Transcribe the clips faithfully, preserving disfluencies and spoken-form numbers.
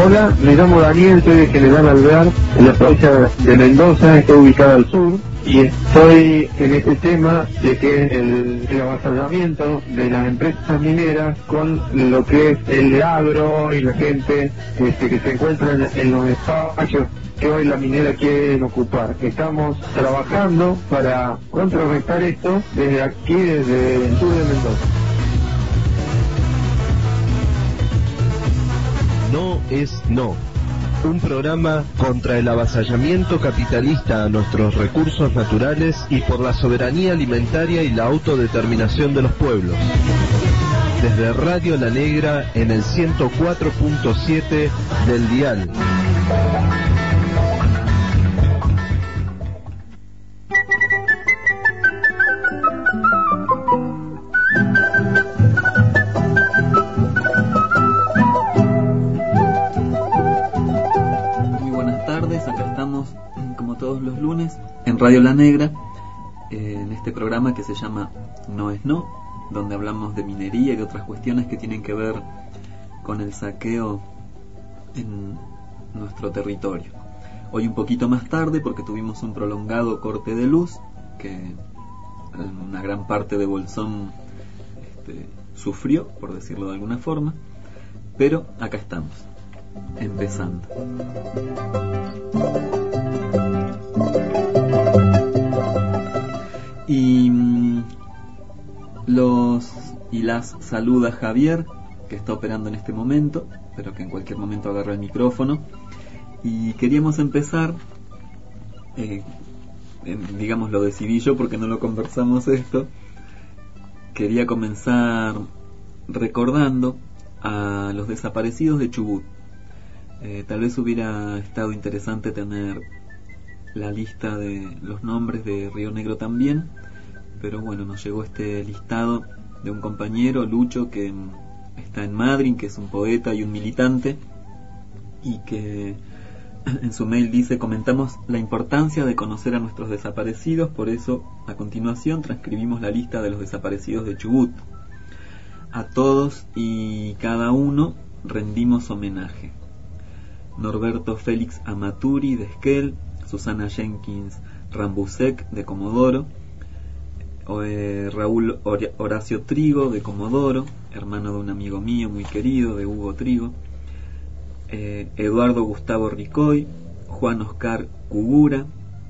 Hola, me llamo Daniel, soy de General Alvear, en la provincia de Mendoza, estoy ubicada al sur, y estoy en este tema de que el, el avasallamiento de las empresas mineras con lo que es el agro y la gente este, que se encuentra en, en los espacios que hoy la minera quiere ocupar. Estamos trabajando para contrarrestar esto desde aquí, desde el sur de Mendoza. No es no. Un programa contra el avasallamiento capitalista a nuestros recursos naturales y por la soberanía alimentaria y la autodeterminación de los pueblos. Desde Radio La Negra en el ciento cuatro punto siete del dial. En Radio La Negra, eh, en este programa que se llama No es No, donde hablamos de minería y de otras cuestiones que tienen que ver con el saqueo en nuestro territorio. Hoy un poquito más tarde, porque tuvimos un prolongado corte de luz que una gran parte de Bolsón este, sufrió, por decirlo de alguna forma, pero acá estamos, empezando. Y los y las saluda Javier, que está operando en este momento, pero que en cualquier momento agarra el micrófono. Y queríamos empezar, eh, en, digamos lo decidí yo porque no lo conversamos esto. Quería comenzar recordando a los desaparecidos de Chubut. Eh, tal vez hubiera estado interesante tener la lista de los nombres de Río Negro también, pero bueno, nos llegó este listado de un compañero, Lucho, que está en Madrid, que es un poeta y un militante, y que en su mail dice: comentamos la importancia de conocer a nuestros desaparecidos, por eso a continuación transcribimos la lista de los desaparecidos de Chubut. A todos y cada uno rendimos homenaje. Norberto Félix Amaturi de Esquel, Susana Jenkins Rambusek de Comodoro, eh, Raúl Horacio Trigo de Comodoro, hermano de un amigo mío muy querido, de Hugo Trigo, eh, Eduardo Gustavo Ricoy, Juan Oscar Cugura,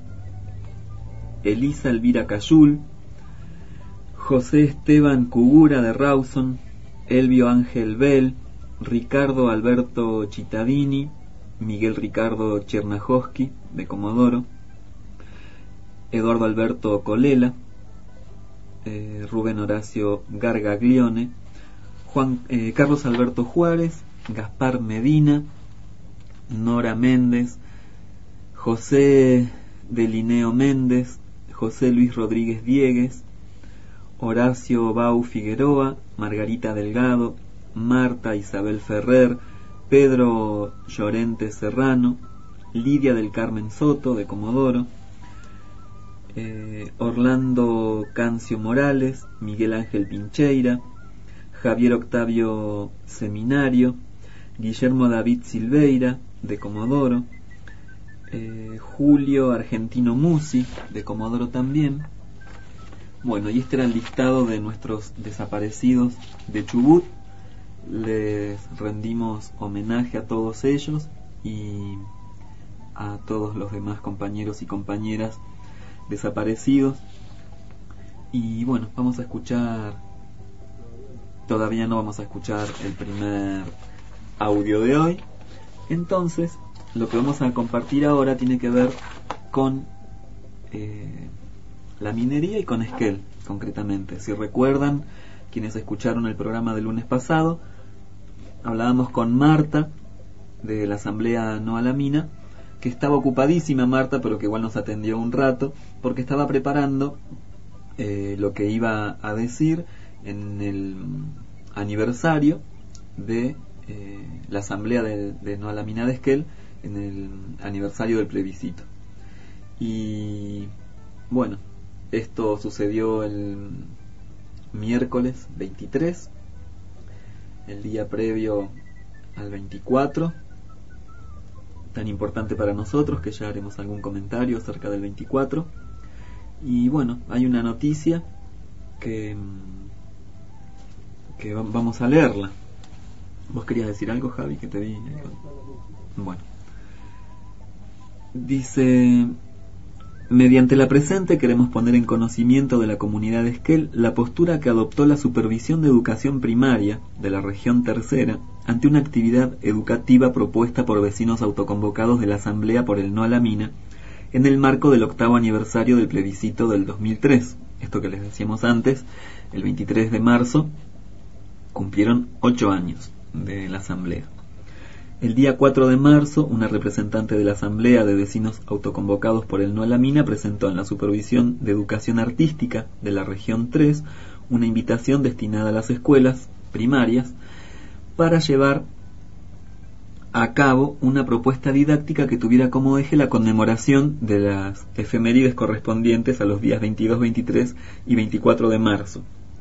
Elisa Elvira Cayul, José Esteban Cugura de Rawson, Elvio Ángel Bell, Ricardo Alberto Cittadini, Miguel Ricardo Chernajowski de Comodoro, Eduardo Alberto Colela, eh, Rubén Horacio Gargaglione, Juan eh, Carlos Alberto Juárez, Gaspar Medina, Nora Méndez, José Delineo Méndez, José Luis Rodríguez Diegues, Horacio Bau Figueroa, Margarita Delgado, Marta Isabel Ferrer, Pedro Llorente Serrano, Lidia del Carmen Soto de Comodoro, eh, Orlando Cancio Morales, Miguel Ángel Pincheira, Javier Octavio Seminario, Guillermo David Silveira de Comodoro, eh, Julio Argentino Musi de Comodoro también. Bueno, y este era el listado de nuestros desaparecidos de Chubut. Les rendimos homenaje a todos ellos y a todos los demás compañeros y compañeras desaparecidos. Y bueno, vamos a escuchar, todavía no vamos a escuchar el primer audio de hoy. Entonces, lo que vamos a compartir ahora tiene que ver con eh, la minería y con Esquel, concretamente. Si recuerdan, quienes escucharon el programa del lunes pasado, hablábamos con Marta de la Asamblea No a la Mina, que estaba ocupadísima Marta, pero que igual nos atendió un rato, porque estaba preparando eh, lo que iba a decir en el aniversario de eh, la Asamblea de, de No a la Mina de Esquel, en el aniversario del plebiscito. Y bueno, esto sucedió el miércoles veintitrés, el día previo al veinticuatro, tan importante para nosotros, que ya haremos algún comentario acerca del veinticuatro. Y bueno, hay una noticia que, que vamos a leerla. ¿Vos querías decir algo, Javi? Que te vi. Bueno. Dice: mediante la presente queremos poner en conocimiento de la comunidad de Esquel la postura que adoptó la Supervisión de Educación Primaria de la región tercera ante una actividad educativa propuesta por vecinos autoconvocados de la Asamblea por el No a la Mina en el marco del octavo aniversario del plebiscito del dos mil tres. Esto que les decíamos antes, el veintitrés de marzo cumplieron ocho años de la Asamblea. El día cuatro de marzo, una representante de la Asamblea de Vecinos Autoconvocados por el No a la Mina presentó en la Supervisión de Educación Artística de la región tres una invitación destinada a las escuelas primarias para llevar a cabo una propuesta didáctica que tuviera como eje la conmemoración de las efemérides correspondientes a los días veintidós, veintitrés y veinticuatro de marzo.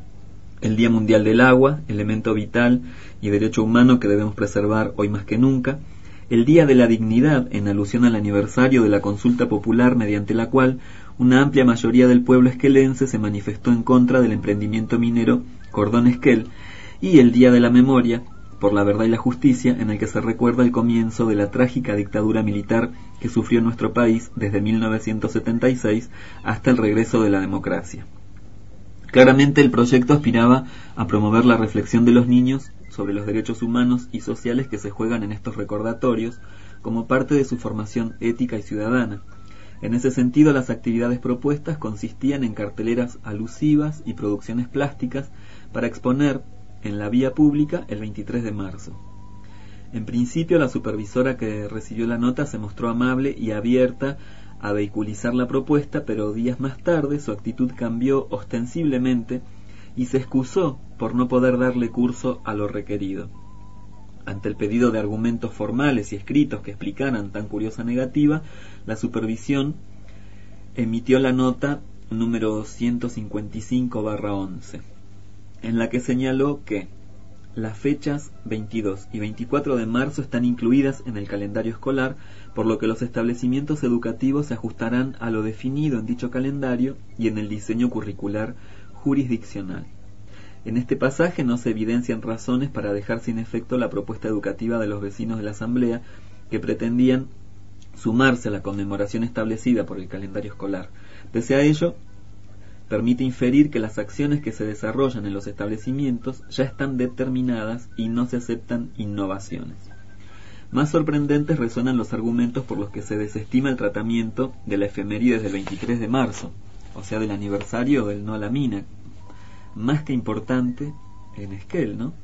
El Día Mundial del Agua, elemento vital y derecho humano que debemos preservar hoy más que nunca. El Día de la Dignidad, en alusión al aniversario de la consulta popular mediante la cual una amplia mayoría del pueblo esquelense se manifestó en contra del emprendimiento minero Cordón Esquel. Y el Día de la Memoria, por la Verdad y la Justicia, en el que se recuerda el comienzo de la trágica dictadura militar que sufrió nuestro país desde mil novecientos setenta y seis hasta el regreso de la democracia. Claramente el proyecto aspiraba a promover la reflexión de los niños sobre los derechos humanos y sociales que se juegan en estos recordatorios como parte de su formación ética y ciudadana. En ese sentido, las actividades propuestas consistían en carteleras alusivas y producciones plásticas para exponer en la vía pública el veintitrés de marzo. En principio, la supervisora que recibió la nota se mostró amable y abierta a vehiculizar la propuesta, pero días más tarde su actitud cambió ostensiblemente y se excusó por no poder darle curso a lo requerido. Ante el pedido de argumentos formales y escritos que explicaran tan curiosa negativa, la supervisión emitió la nota número ciento cincuenta y cinco barra once, en la que señaló que las fechas veintidós y veinticuatro de marzo están incluidas en el calendario escolar, por lo que los establecimientos educativos se ajustarán a lo definido en dicho calendario y en el diseño curricular jurisdiccional. En este pasaje no se evidencian razones para dejar sin efecto la propuesta educativa de los vecinos de la Asamblea que pretendían sumarse a la conmemoración establecida por el calendario escolar. Pese a ello, permite inferir que las acciones que se desarrollan en los establecimientos ya están determinadas y no se aceptan innovaciones. Más sorprendentes resuenan los argumentos por los que se desestima el tratamiento de la efeméride del veintitrés de marzo, o sea, del aniversario del No a la Mina, más que importante en Esquel, ¿no?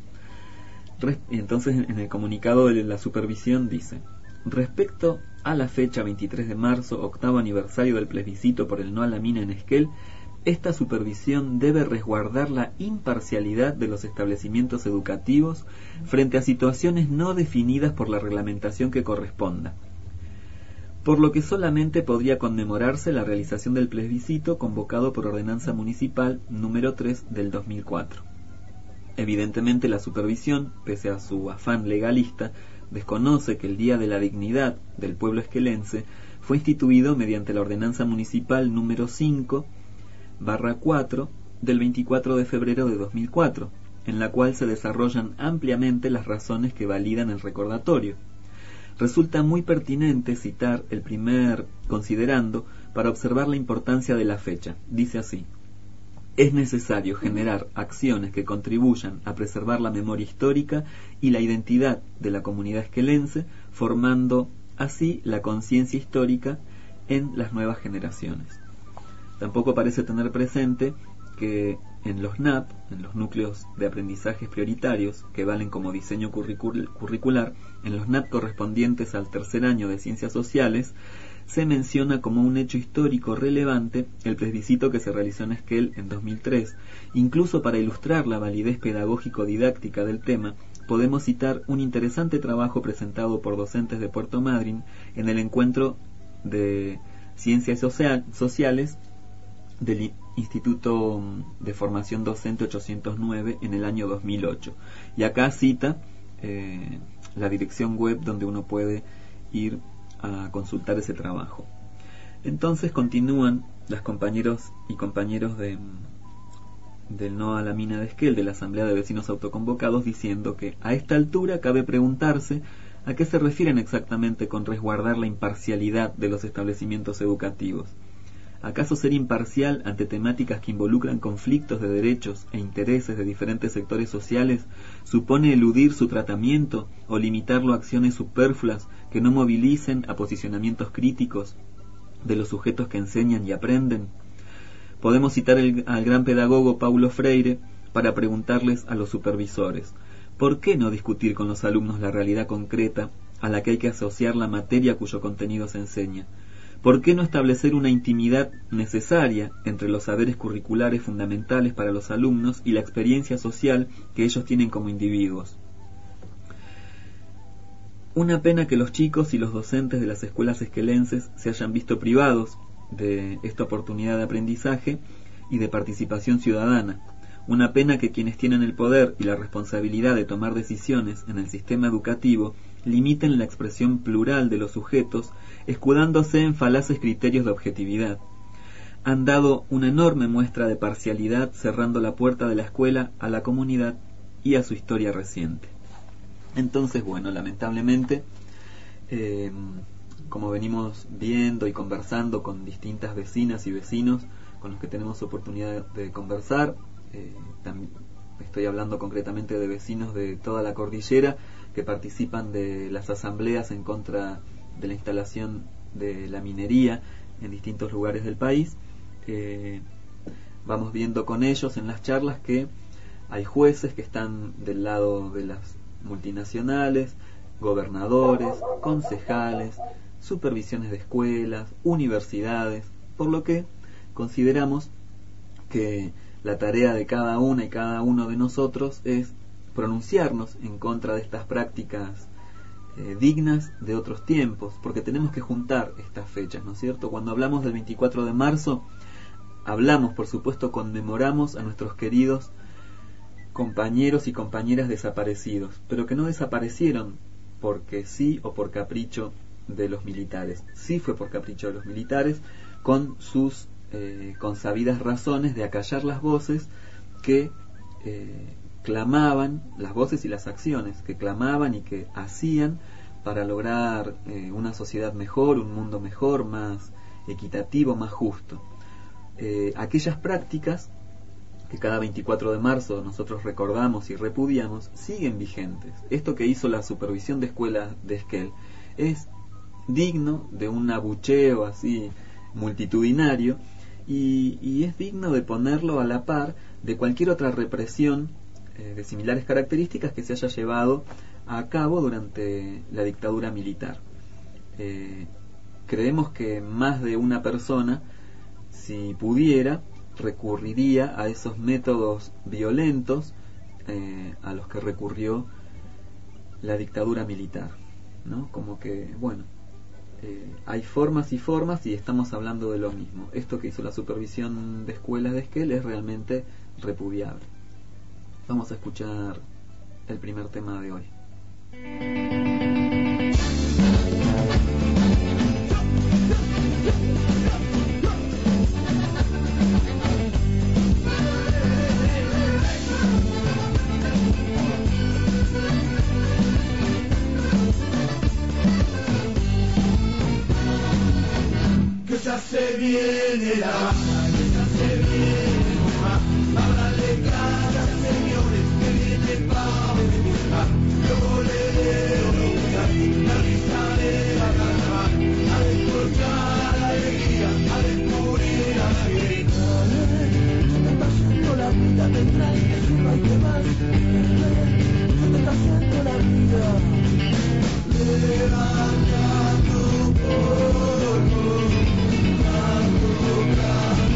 Y entonces en el comunicado de la supervisión dice: respecto a la fecha veintitrés de marzo, octavo aniversario del plebiscito por el No a la Mina en Esquel, esta supervisión debe resguardar la imparcialidad de los establecimientos educativos frente a situaciones no definidas por la reglamentación que corresponda, por lo que solamente podría conmemorarse la realización del plebiscito convocado por ordenanza municipal número tres del dos mil cuatro. Evidentemente la supervisión, pese a su afán legalista, desconoce que el Día de la Dignidad del pueblo esquelense fue instituido mediante la ordenanza municipal número cinco barra cuatro del veinticuatro de febrero de dos mil cuatro, en la cual se desarrollan ampliamente las razones que validan el recordatorio. Resulta muy pertinente citar el primer considerando para observar la importancia de la fecha. Dice así: es necesario generar acciones que contribuyan a preservar la memoria histórica y la identidad de la comunidad esquelense, formando así la conciencia histórica en las nuevas generaciones. Tampoco parece tener presente que en los N A P, en los núcleos de aprendizajes prioritarios, que valen como diseño curricul- curricular, en los N A P correspondientes al tercer año de Ciencias Sociales, se menciona como un hecho histórico relevante el plebiscito que se realizó en Esquel en dos mil tres. Incluso para ilustrar la validez pedagógico-didáctica del tema, podemos citar un interesante trabajo presentado por docentes de Puerto Madryn en el encuentro de Ciencias Social- Sociales del Instituto de Formación Docente ochocientos nueve en el año dos mil ocho. Y acá cita eh, la dirección web donde uno puede ir a consultar ese trabajo. Entonces continúan las compañeros y compañeros de, del No a la Mina de Esquel, de la Asamblea de Vecinos Autoconvocados, diciendo que a esta altura cabe preguntarse a qué se refieren exactamente con resguardar la imparcialidad de los establecimientos educativos. ¿Acaso ser imparcial ante temáticas que involucran conflictos de derechos e intereses de diferentes sectores sociales supone eludir su tratamiento o limitarlo a acciones superfluas que no movilicen a posicionamientos críticos de los sujetos que enseñan y aprenden? Podemos citar el, al gran pedagogo Paulo Freire para preguntarles a los supervisores: ¿por qué no discutir con los alumnos la realidad concreta a la que hay que asociar la materia cuyo contenido se enseña? ¿Por qué no establecer una intimidad necesaria entre los saberes curriculares fundamentales para los alumnos y la experiencia social que ellos tienen como individuos? Una pena que los chicos y los docentes de las escuelas esquelenses se hayan visto privados de esta oportunidad de aprendizaje y de participación ciudadana. Una pena que quienes tienen el poder y la responsabilidad de tomar decisiones en el sistema educativo limiten la expresión plural de los sujetos, escudándose en falaces criterios de objetividad. Han dado una enorme muestra de parcialidad, cerrando la puerta de la escuela a la comunidad y a su historia reciente. Entonces, bueno, lamentablemente, eh, como venimos viendo y conversando con distintas vecinas y vecinos con los que tenemos oportunidad de conversar, eh, también estoy hablando concretamente de vecinos de toda la cordillera que participan de las asambleas en contra de la instalación de la minería en distintos lugares del país. Eh, vamos viendo con ellos en las charlas que hay jueces que están del lado de las multinacionales, gobernadores, concejales, supervisiones de escuelas, universidades, por lo que consideramos que la tarea de cada una y cada uno de nosotros es pronunciarnos en contra de estas prácticas eh, dignas de otros tiempos, porque tenemos que juntar estas fechas, ¿no es cierto? Cuando hablamos del veinticuatro de marzo, hablamos, por supuesto, conmemoramos a nuestros queridos compañeros y compañeras desaparecidos, pero que no desaparecieron porque sí o por capricho de los militares. Sí fue por capricho de los militares, con sus eh, consabidas razones de acallar las voces que eh, clamaban, las voces y las acciones que clamaban y que hacían para lograr eh, una sociedad mejor, un mundo mejor, más equitativo, más justo. Eh, aquellas prácticas que cada veinticuatro de marzo nosotros recordamos y repudiamos, siguen vigentes. Esto que hizo la supervisión de escuelas de Esquel es digno de un abucheo así multitudinario y, y es digno de ponerlo a la par de cualquier otra represión eh, de similares características que se haya llevado a cabo durante la dictadura militar. Eh, creemos que más de una persona, si pudiera, recurriría a esos métodos violentos eh, a los que recurrió la dictadura militar, ¿no? Como que, bueno, eh, hay formas y formas y estamos hablando de lo mismo. Esto que hizo la supervisión de escuelas de Esquel es realmente repudiable. Vamos a escuchar el primer tema de hoy. Se viene la baja, que ya se viene más. Háblale cara, señores, que viene pa' festejar. Yo le debo buscar la risa de la carnaval, a descorchar la alegría, a descubrir a la alegría. Se te está haciendo la vida, tendrás que suba y que más. Se te está haciendo la vida. Levanta tu polvo.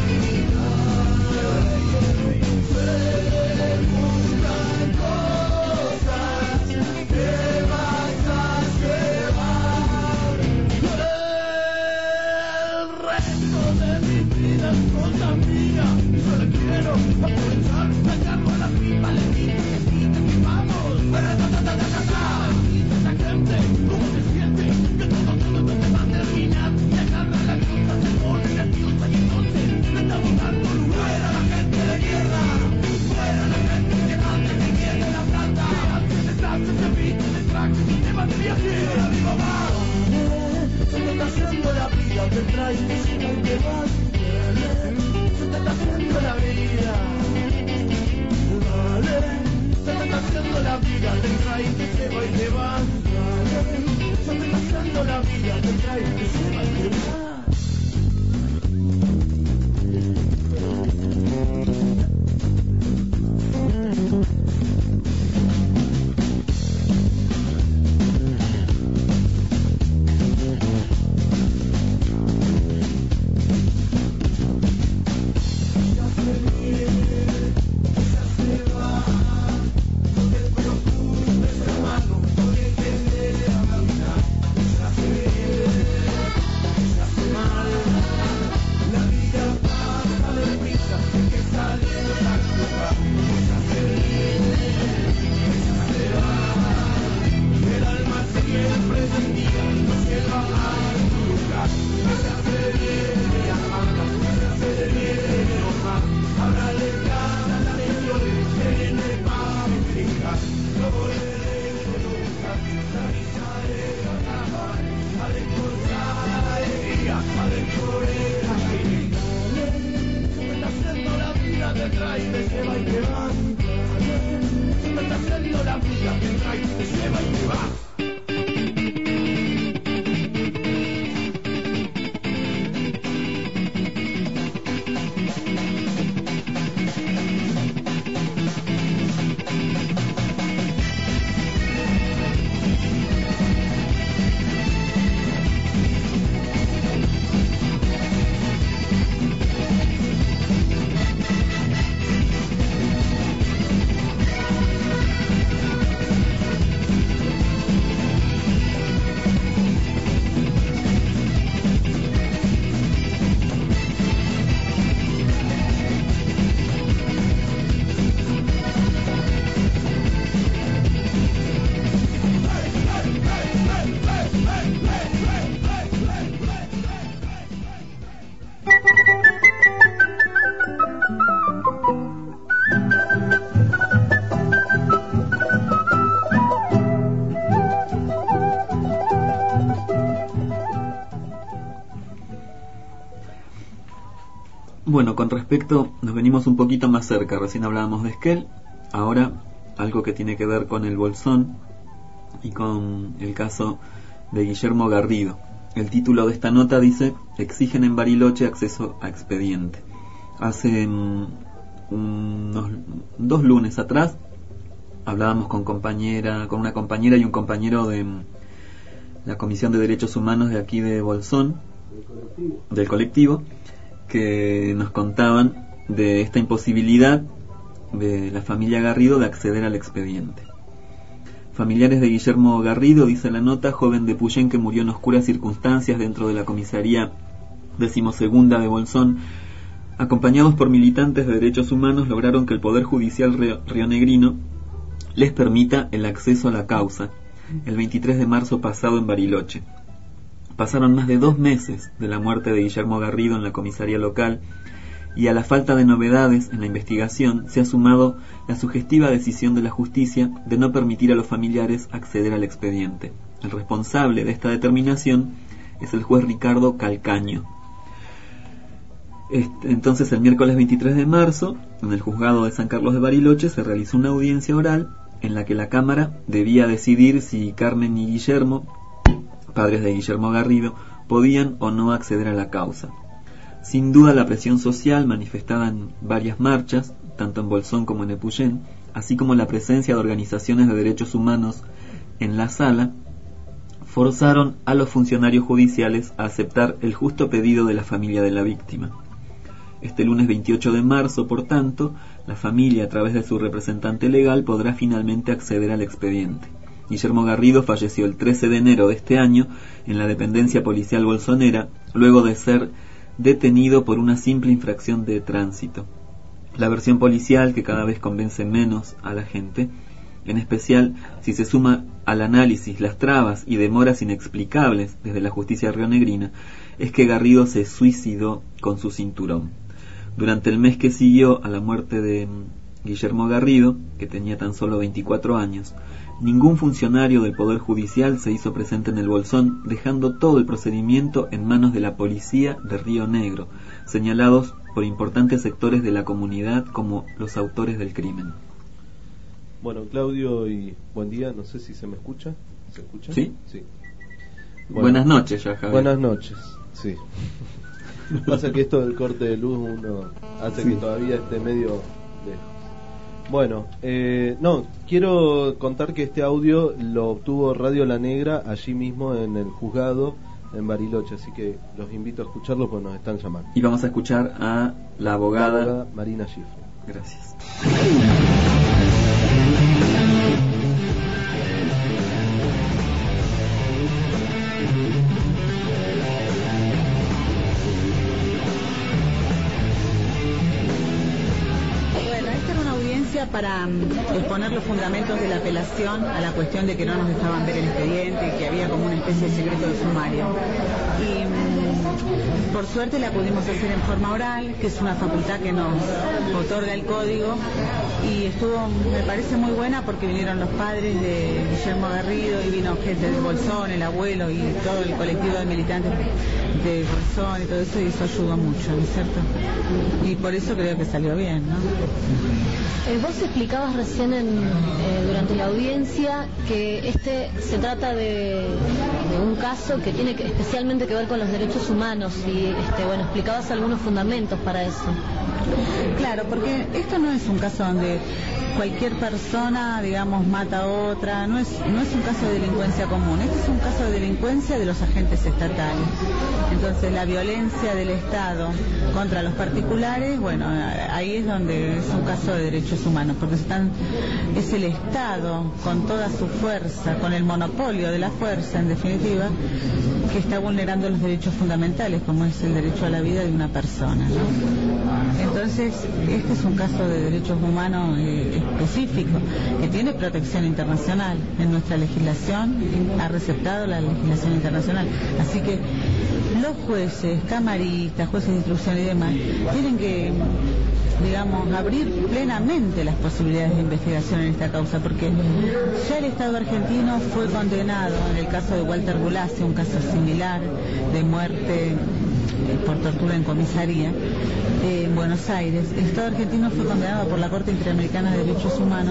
levántate así, arriba va. Se te está haciendo la vida, te trae y te lleva y te va. Se te está haciendo la vida. Dale, se te está haciendo la vida, te trae y te lleva y te va. Dale, se te está haciendo la vida, te trae y te lleva y te va. Bueno, con respecto, nos venimos un poquito más cerca, recién hablábamos de Esquel, ahora algo que tiene que ver con el Bolsón y con el caso de Guillermo Garrido. El título de esta nota dice: exigen en Bariloche acceso a expediente. Hace um, unos dos lunes atrás hablábamos con compañera, con una compañera y un compañero de um, la Comisión de Derechos Humanos de aquí de Bolsón, del colectivo, que nos contaban de esta imposibilidad de la familia Garrido de acceder al expediente. Familiares de Guillermo Garrido, dice la nota, joven de Puyén que murió en oscuras circunstancias dentro de la comisaría decimosegunda de Bolsón, acompañados por militantes de derechos humanos, lograron que el Poder Judicial rionegrino les permita el acceso a la causa el veintitrés de marzo pasado en Bariloche. Pasaron más de dos meses de la muerte de Guillermo Garrido en la comisaría local y a la falta de novedades en la investigación se ha sumado la sugestiva decisión de la justicia de no permitir a los familiares acceder al expediente. El responsable de esta determinación es el juez Ricardo Calcaño. Este, entonces el miércoles veintitrés de marzo, en el juzgado de San Carlos de Bariloche, se realizó una audiencia oral en la que la Cámara debía decidir si Carmen y Guillermo, padres de Guillermo Garrido, podían o no acceder a la causa. Sin duda la presión social manifestada en varias marchas, tanto en Bolsón como en Epuyén, así como la presencia de organizaciones de derechos humanos en la sala, forzaron a los funcionarios judiciales a aceptar el justo pedido de la familia de la víctima. Este lunes veintiocho de marzo, por tanto, la familia, a través de su representante legal, podrá finalmente acceder al expediente. Guillermo Garrido falleció el trece de enero de este año en la dependencia policial bolsonera, luego de ser detenido por una simple infracción de tránsito. La versión policial, que cada vez convence menos a la gente, en especial si se suma al análisis las trabas y demoras inexplicables desde la justicia rionegrina, es que Garrido se suicidó con su cinturón. Durante el mes que siguió a la muerte de Guillermo Garrido, que tenía tan solo veinticuatro años. Ningún funcionario del Poder Judicial se hizo presente en el Bolsón, dejando todo el procedimiento en manos de la policía de Río Negro, señalados por importantes sectores de la comunidad como los autores del crimen. Bueno, Claudio, y buen día, no sé si se me escucha. ¿Se escucha? ¿Sí? Sí. Bueno, buenas noches, ya, Javier. Buenas noches, sí. Pasa que esto del corte de luz uno hace sí. que todavía esté medio lejos. Bueno, eh, no, quiero contar que este audio lo obtuvo Radio La Negra allí mismo en el juzgado en Bariloche, así que los invito a escucharlo porque nos están llamando. Y vamos a escuchar a la abogada, la abogada Marina Schiffer. Gracias. Para exponer los fundamentos de la apelación a la cuestión de que no nos dejaban ver el expediente y que había como una especie de secreto de sumario. Y por suerte la pudimos hacer en forma oral, que es una facultad que nos otorga el código, y estuvo, me parece muy buena porque vinieron los padres de Guillermo Garrido y vino gente del Bolsón, el abuelo y todo el colectivo de militantes de Bolsón y todo eso, y eso ayudó mucho, ¿no es cierto? Y por eso creo que salió bien, ¿no? Eh, vos explicabas recién en, eh, durante la audiencia que este se trata de, de un caso que tiene que, especialmente que ver con los derechos humanos y este, bueno, explicabas algunos fundamentos para eso. Claro, porque esto no es un caso donde cualquier persona, digamos, mata a otra, no es, no es un caso de delincuencia común, este es un caso de delincuencia de los agentes estatales. Entonces la violencia del Estado contra los particulares, bueno, ahí es donde es un caso de derechos humanos, porque están, es el Estado con toda su fuerza, con el monopolio de la fuerza en definitiva, que está vulnerando los derechos fundamentales, como es el derecho a la vida de una persona, ¿no? Entonces este es un caso de derechos humanos eh, específico, que tiene protección internacional en nuestra legislación, ha receptado la legislación internacional, así que los jueces, camaristas, jueces de instrucción y demás tienen que, digamos, abrir plenamente las posibilidades de investigación en esta causa, porque ya el Estado argentino fue condenado en el caso de Walter Bulacio, un caso similar de muerte por tortura en comisaría eh, en Buenos Aires. El Estado argentino fue condenado por la Corte Interamericana de Derechos Humanos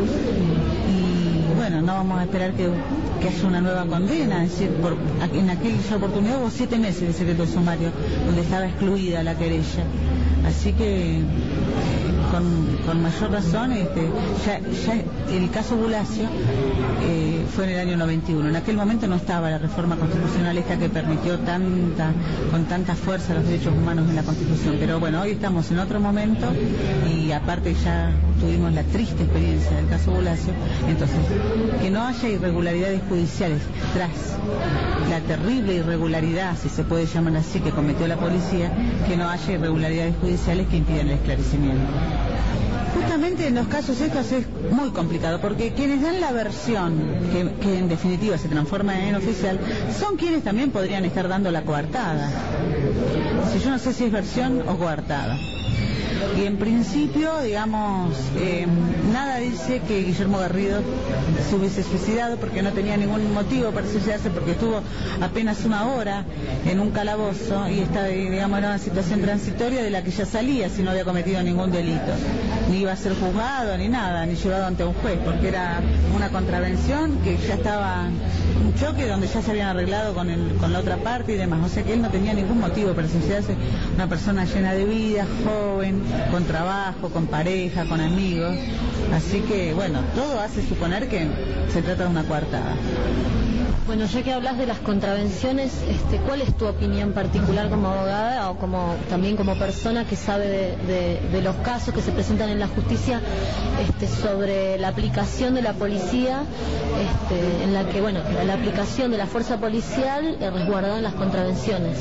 y bueno, no vamos a esperar que, que haya una nueva condena, es decir, por, en aquella oportunidad hubo siete meses de secreto de sumario donde estaba excluida la querella, así que eh, con, con mayor razón este, ya, ya el caso Bulacio eh, fue en el año noventa y uno, en aquel momento no estaba la reforma constitucional esta que permitió tanta, con tanta fuerza los derechos humanos en la Constitución, pero bueno, hoy estamos en otro momento y aparte ya tuvimos la triste experiencia del caso Bulacio, entonces que no haya irregularidades judiciales tras la terrible irregularidad, si se puede llamar así, que cometió la policía, que no haya irregularidades judiciales que impidan el esclarecimiento. Justamente en los casos estos es muy complicado, porque quienes dan la versión, que, que en definitiva se transforma en oficial, son quienes también podrían estar dando la coartada. Si yo no sé si es versión o coartada. Y en principio, digamos, eh, nada dice que Guillermo Garrido se hubiese suicidado, porque no tenía ningún motivo para suicidarse, porque estuvo apenas una hora en un calabozo y está, digamos, era una situación transitoria de la que ya salía si no había cometido ningún delito. Ni iba a ser juzgado ni nada, ni llevado ante un juez, porque era una contravención que ya estaba, un choque donde ya se habían arreglado con, el, con la otra parte y demás. O sea que él no tenía ningún motivo para suicidarse, una persona llena de vida, joven, con trabajo, con pareja, con amigos, así que bueno, todo hace suponer que se trata de una coartada. Bueno, ya que hablas de las contravenciones, este, ¿cuál es tu opinión particular como abogada o como también como persona que sabe de, de, de los casos que se presentan en la justicia este, sobre la aplicación de la policía, este, en la que, bueno, la aplicación de la fuerza policial eh, resguardada en las contravenciones?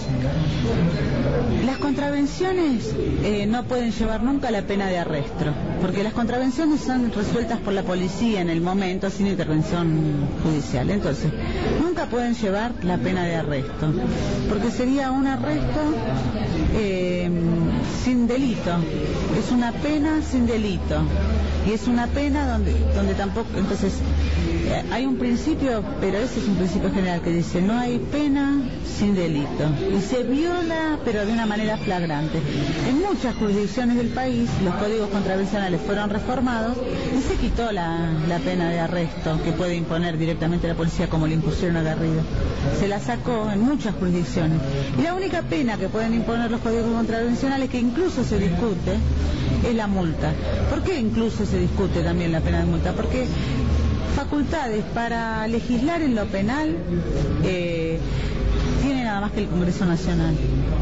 Las contravenciones eh, no pueden llevar nunca la pena de arresto, porque las contravenciones son resueltas por la policía en el momento sin intervención judicial. Entonces, nunca pueden llevar la pena de arresto, porque sería un arresto eh, sin delito, es una pena sin delito, y es una pena donde, donde tampoco, entonces eh, hay un principio, pero ese es un principio general que dice no hay pena sin delito, y se viola pero de una manera flagrante. En muchas jurisdicciones del país los códigos contravencionales fueron reformados y se quitó la, la pena de arresto que puede imponer directamente la policía, como le impusieron a Garrido. Se la sacó en muchas jurisdicciones, y la única pena que pueden imponer los códigos contravencionales, que incluso se discute, es la multa. ¿Por qué incluso se discute también la pena de multa? Porque facultades para legislar en lo penal eh, tiene nada más que el Congreso Nacional,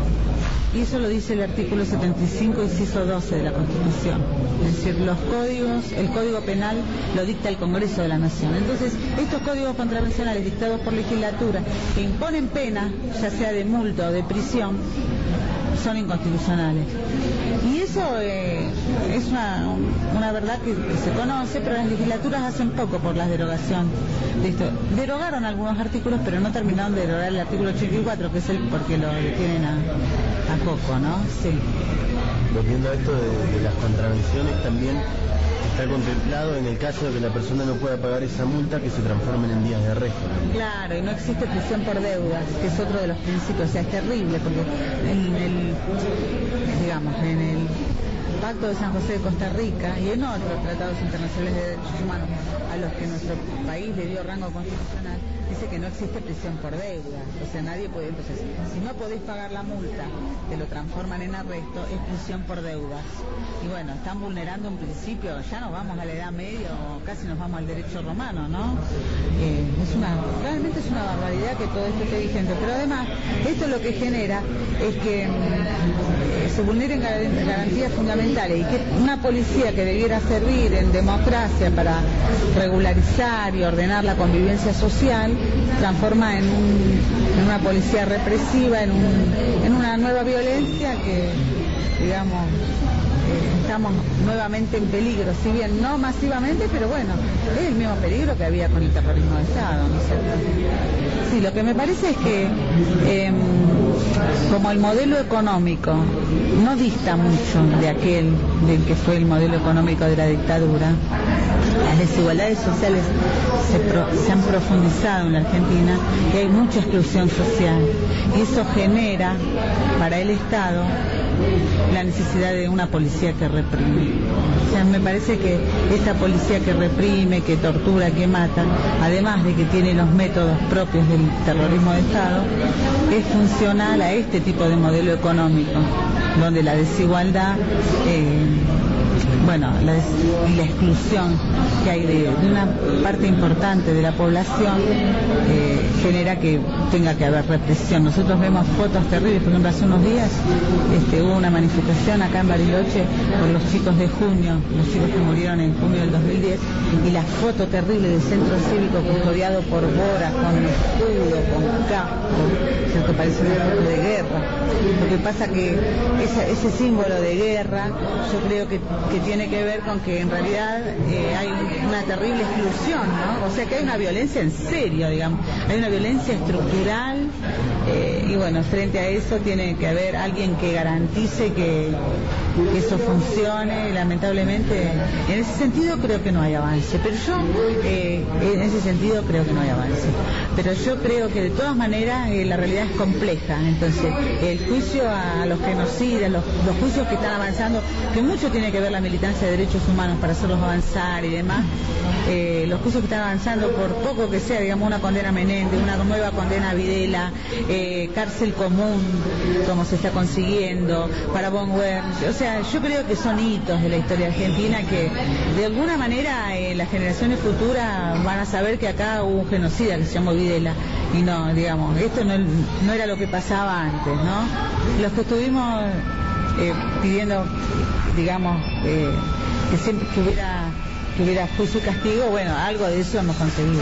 y eso lo dice el artículo setenta y cinco, inciso doce de la Constitución. Es decir, los códigos, el Código Penal lo dicta el Congreso de la Nación. Entonces, estos códigos contravencionales dictados por legislatura, que imponen pena, ya sea de multa o de prisión, son inconstitucionales. Y eso eh, es una, una verdad que, que se conoce, pero las legislaturas hacen poco por la derogación de esto. Derogaron algunos artículos, pero no terminaron de derogar el artículo ochenta y cuatro, que es el porque lo detienen a, a Coco, ¿no? Sí. Volviendo a esto de, de las contravenciones, también está contemplado en el caso de que la persona no pueda pagar esa multa, que se transformen en días de arresto. Claro, y no existe prisión por deudas, que es otro de los principios. O sea, es terrible, porque en el, digamos, en el Pacto de San José de Costa Rica y en otros tratados internacionales de derechos humanos a los que nuestro país le dio rango constitucional, dice que no existe prisión por deuda. O sea, nadie puede, entonces, si no podés pagar la multa, te lo transforman en arresto, es prisión por deudas. Y bueno, están vulnerando un principio, ya nos vamos a la Edad Media o casi nos vamos al derecho romano, ¿no? Eh, es una, realmente es una barbaridad que todo esto esté vigente, pero además, esto lo que genera es que eh, se vulneren garantías fundamentales, y que una policía que debiera servir en democracia para regularizar y ordenar la convivencia social, transforma en, un, en una policía represiva, en, un, en una nueva violencia que, digamos, eh, estamos nuevamente en peligro, si bien no masivamente, pero bueno, es el mismo peligro que había con el terrorismo de Estado, ¿no es cierto? Sí, lo que me parece es que eh, como el modelo económico no dista mucho de aquel del que fue el modelo económico de la dictadura, las desigualdades sociales se, pro, se han profundizado en la Argentina y hay mucha exclusión social, y eso genera para el Estado la necesidad de una policía que reprime. O sea, me parece que esta policía que reprime, que tortura, que mata, además de que tiene los métodos propios del terrorismo de Estado, es funcional a este tipo de modelo económico, donde la desigualdad, eh, bueno, la, des y la exclusión que hay de, de una parte importante de la población eh, genera que tenga que haber represión. Nosotros vemos fotos terribles, por ejemplo, hace unos días este, hubo una manifestación acá en Bariloche por los chicos de junio, los chicos que murieron en junio del dos mil diez, y la foto terrible del centro cívico custodiado por boras, con escudo, con casco, ¿cierto? Parece una foto de guerra. Lo que pasa que ese, ese símbolo de guerra, yo creo que, que tiene que ver con que en realidad eh, hay una terrible exclusión, ¿no? O sea que hay una violencia en serio, digamos, hay una violencia estructural, eh, y bueno, frente a eso tiene que haber alguien que garantice que, que eso funcione, y lamentablemente en ese sentido creo que no hay avance, pero yo eh, en ese sentido creo que no hay avance, pero yo creo que de todas maneras eh, la realidad es compleja. Entonces el juicio a los genocidas, los, los juicios que están avanzando, que mucho tiene que ver la militancia de derechos humanos para hacerlos avanzar y demás, eh, los juicios que están avanzando, por poco que sea, digamos, una condena a Menéndez, una nueva condena a Videla, eh, cárcel común, como se está consiguiendo, para Von Werth, o sea, yo creo que son hitos de la historia argentina que de alguna manera eh, las generaciones futuras van a saber que acá hubo un genocida que se llamó Videla, y no, digamos, esto no, no era lo que pasaba antes, ¿no? Los que estuvimos eh, pidiendo, digamos, eh, que siempre que hubiera, que hubiera juicio y castigo, bueno, algo de eso hemos conseguido.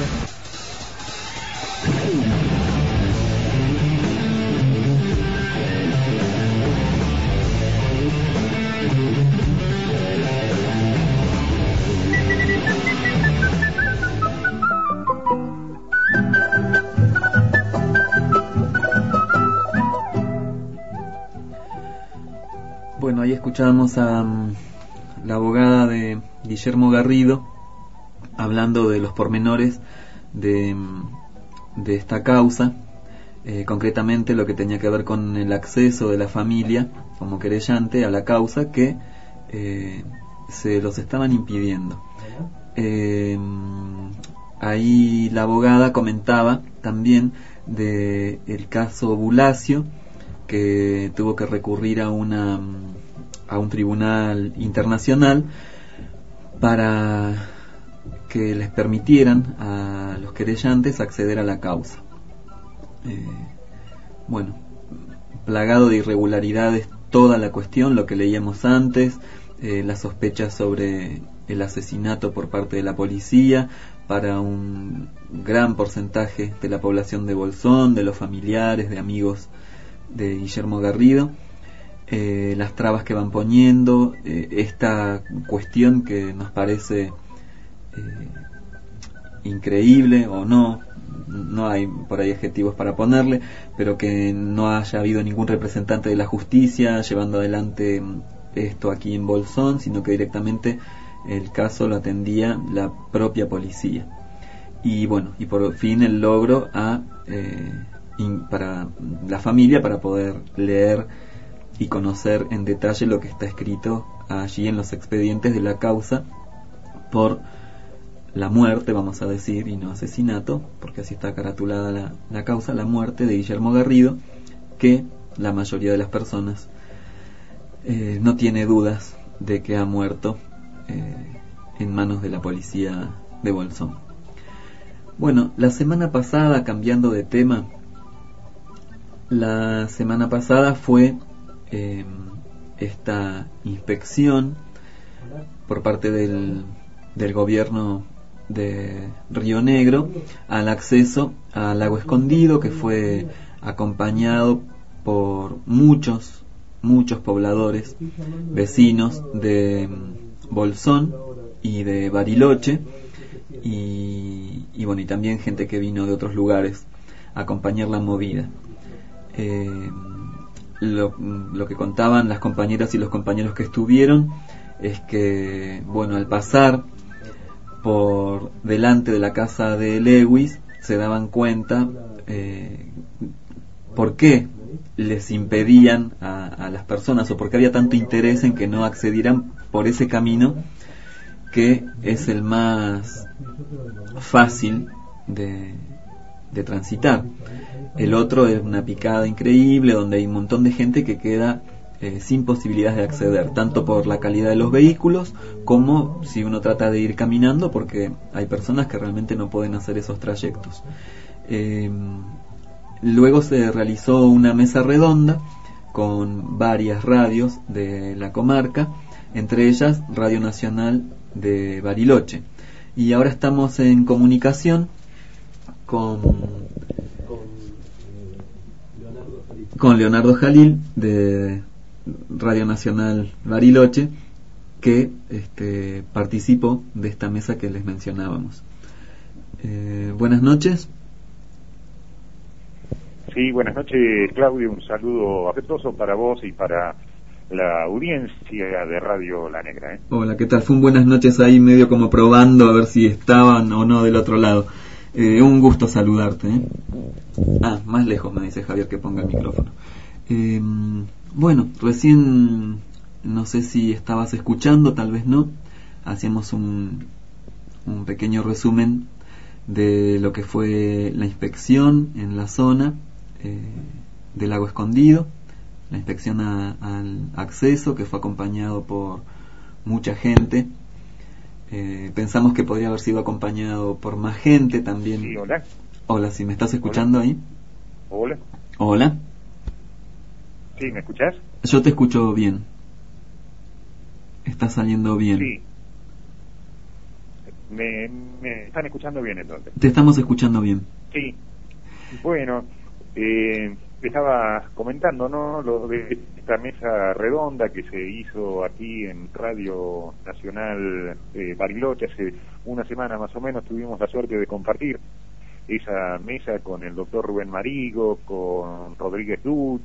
ahí escuchábamos a um, la abogada de Guillermo Garrido hablando de los pormenores de, de esta causa, eh, concretamente lo que tenía que ver con el acceso de la familia como querellante a la causa, que eh, se los estaban impidiendo. Eh, ahí la abogada comentaba también de el caso Bulacio, que tuvo que recurrir a una a un tribunal internacional para que les permitieran a los querellantes acceder a la causa. Eh, bueno, plagado de irregularidades toda la cuestión, lo que leíamos antes, eh, las sospechas sobre el asesinato por parte de la policía para un gran porcentaje de la población de Bolsón, de los familiares, de amigos de Guillermo Garrido, eh, las trabas que van poniendo, eh, esta cuestión que nos parece eh, increíble o no, no hay por ahí adjetivos para ponerle, pero que no haya habido ningún representante de la justicia llevando adelante esto aquí en Bolsón, sino que directamente el caso lo atendía la propia policía. Y bueno, y por fin el logro a eh, in, para la familia, para poder leer y conocer en detalle lo que está escrito allí en los expedientes de la causa por la muerte, vamos a decir, y no asesinato, porque así está caratulada la, la causa, la muerte de Guillermo Garrido, que la mayoría de las personas eh, no tiene dudas de que ha muerto eh, en manos de la policía de Bolsón. Bueno, la semana pasada, cambiando de tema, la semana pasada fue eh, esta inspección por parte del, del gobierno de Río Negro al acceso al Lago Escondido, que fue acompañado por muchos, muchos pobladores vecinos de Bolsón y de Bariloche, y, y bueno, y también gente que vino de otros lugares a acompañar la movida. Eh, lo, lo que contaban las compañeras y los compañeros que estuvieron es que, bueno, al pasar por delante de la casa de Lewis se daban cuenta eh, por qué les impedían a, a las personas, o por qué había tanto interés en que no accedieran por ese camino que es el más fácil de, de transitar. El otro es una picada increíble donde hay un montón de gente que queda eh, sin posibilidades de acceder, tanto por la calidad de los vehículos como si uno trata de ir caminando, porque hay personas que realmente no pueden hacer esos trayectos. Eh, luego se realizó una mesa redonda con varias radios de la comarca, entre ellas Radio Nacional de Bariloche, y ahora estamos en comunicación con con Leonardo Jalil de Radio Nacional Bariloche, que este, participó de esta mesa que les mencionábamos. Eh, buenas noches. Sí, buenas noches, Claudio. Un saludo afectuoso para vos y para la audiencia de Radio La Negra, ¿eh? Hola, ¿qué tal? Fue un buenas noches ahí medio como probando a ver si estaban o no del otro lado. Eh, un gusto saludarte, ¿eh? Ah, más lejos me dice Javier que ponga el micrófono. Eh, bueno, recién no sé si estabas escuchando, tal vez no. Hacíamos un, un pequeño resumen de lo que fue la inspección en la zona eh, del Lago Escondido, la inspección a, al acceso, que fue acompañado por mucha gente. Eh, pensamos que podría haber sido acompañado por más gente también. Sí, hola. Hola, si me estás escuchando. Hola. Ahí. Hola. Hola. Sí, ¿me escuchás? Yo te escucho bien. Está saliendo bien. Sí. Me, me están escuchando bien entonces. Te estamos escuchando bien. Sí. Bueno, eh, estaba comentando, ¿no?, lo de esta mesa redonda que se hizo aquí en Radio Nacional eh, Bariloche hace una semana más o menos. Tuvimos la suerte de compartir esa mesa con el doctor Rubén Marigo, con Rodríguez Duch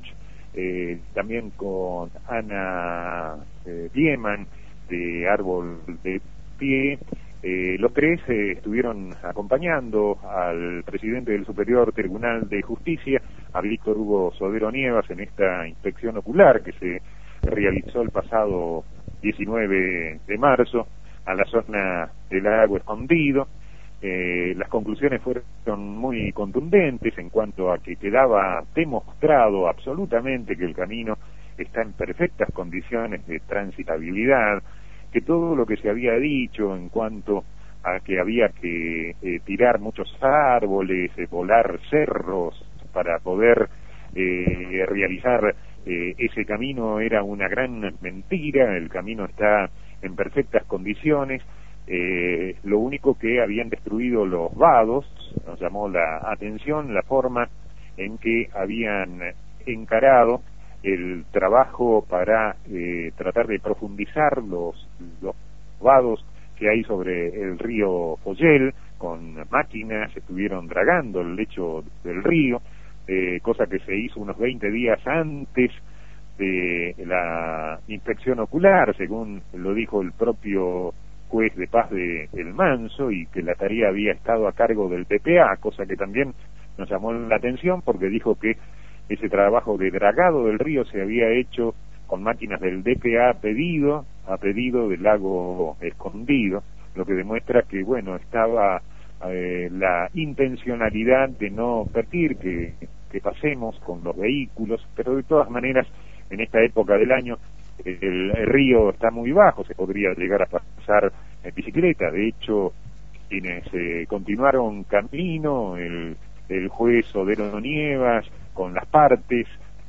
eh, también con Ana eh, Dieman, de Árbol de Pie. Eh, los tres eh, estuvieron acompañando al presidente del Superior Tribunal de Justicia, a Víctor Hugo Sodero Nievas, en esta inspección ocular que se realizó el pasado diecinueve de marzo a la zona del Lago Escondido. Eh, las conclusiones fueron muy contundentes en cuanto a que quedaba demostrado absolutamente que el camino está en perfectas condiciones de transitabilidad, que todo lo que se había dicho en cuanto a que había que eh, tirar muchos árboles, eh, volar cerros para poder eh, realizar eh, ese camino era una gran mentira. El camino está en perfectas condiciones. Eh, lo único que habían destruido los vados, nos llamó la atención la forma en que habían encarado el trabajo para eh, tratar de profundizar los, los vados que hay sobre el río Follel. Con máquinas estuvieron dragando el lecho del río, eh, cosa que se hizo unos veinte días antes de la inspección ocular, según lo dijo el propio juez de paz de El Manso, y que la tarea había estado a cargo del P P A, cosa que también nos llamó la atención porque dijo que ese trabajo de dragado del río se había hecho con máquinas del D P A a pedido, a pedido del Lago Escondido, lo que demuestra que, bueno, estaba eh, la intencionalidad de no permitir que, que pasemos con los vehículos, pero de todas maneras, en esta época del año, el, el río está muy bajo, se podría llegar a pasar en bicicleta. De hecho, quienes eh, continuaron camino, el, el juez Sodero Nievas, con las partes,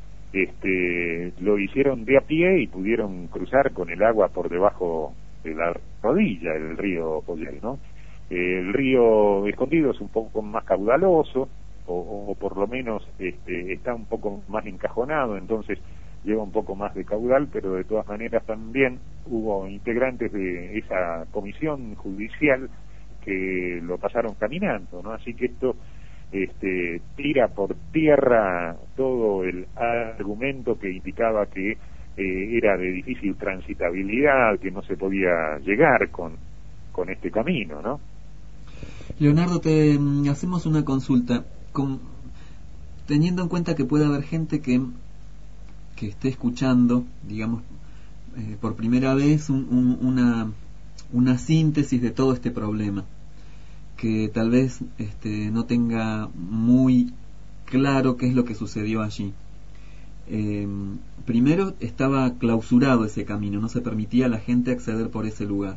este, lo hicieron de a pie y pudieron cruzar con el agua por debajo de la rodilla, el río Follel, ¿no? El río Escondido es un poco más caudaloso, o, o por lo menos este, está un poco más encajonado, entonces lleva un poco más de caudal, pero de todas maneras también hubo integrantes de esa comisión judicial que lo pasaron caminando, ¿no? Así que esto este, tira por tierra todo el argumento que indicaba que eh, era de difícil transitabilidad, que no se podía llegar con, con este camino, ¿no? Leonardo, te mm, hacemos una consulta. Con, teniendo en cuenta que puede haber gente que que esté escuchando, digamos, eh, por primera vez un, un, una, una síntesis de todo este problema, que tal vez este, no tenga muy claro qué es lo que sucedió allí. Eh, primero estaba clausurado ese camino, no se permitía a la gente acceder por ese lugar.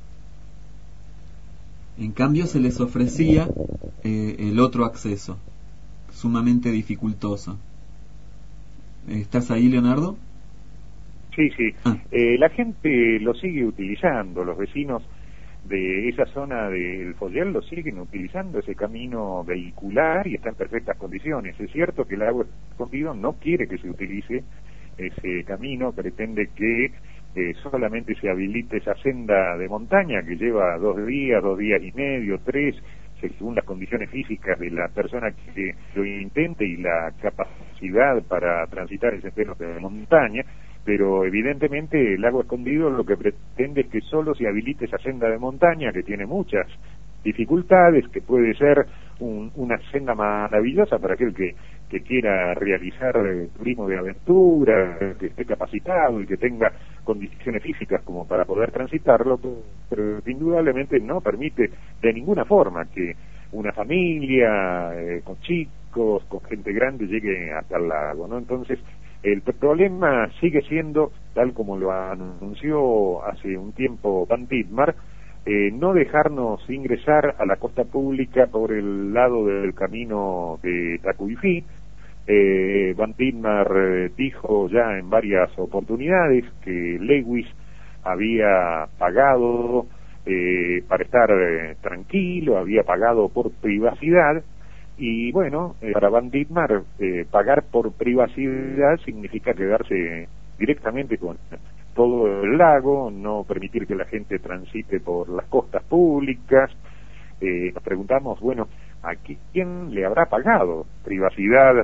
En cambio se les ofrecía eh, el otro acceso, sumamente dificultoso. ¿Estás ahí, Leonardo? Sí, sí. Ah. Eh, la gente lo sigue utilizando, los vecinos de esa zona del Follel lo siguen utilizando, ese camino vehicular, y está en perfectas condiciones. Es cierto que el Lago Escondido no quiere que se utilice ese camino, pretende que eh, solamente se habilite esa senda de montaña que lleva dos días, dos días y medio, tres, según las condiciones físicas de la persona que lo intente y la capacidad para transitar ese sendero de montaña, pero evidentemente el Lago Escondido lo que pretende es que solo se habilite esa senda de montaña, que tiene muchas dificultades, que puede ser un, una senda maravillosa para aquel que, que quiera realizar eh, turismo de aventura, que esté capacitado y que tenga condiciones físicas como para poder transitarlo, pero indudablemente no permite de ninguna forma que una familia eh, con chicos, con gente grande llegue hasta el lago, ¿no? Entonces el problema sigue siendo, tal como lo anunció hace un tiempo Van Dittmar, eh, no dejarnos ingresar a la costa pública por el lado del camino de Tacuifí. Eh, Van Dittmar eh, dijo ya en varias oportunidades que Lewis había pagado eh, para estar eh, tranquilo, había pagado por privacidad, y bueno, eh, para Van Dittmar eh, pagar por privacidad significa quedarse directamente con todo el lago, no permitir que la gente transite por las costas públicas. Eh, nos preguntamos, bueno, ¿a quién le habrá pagado privacidad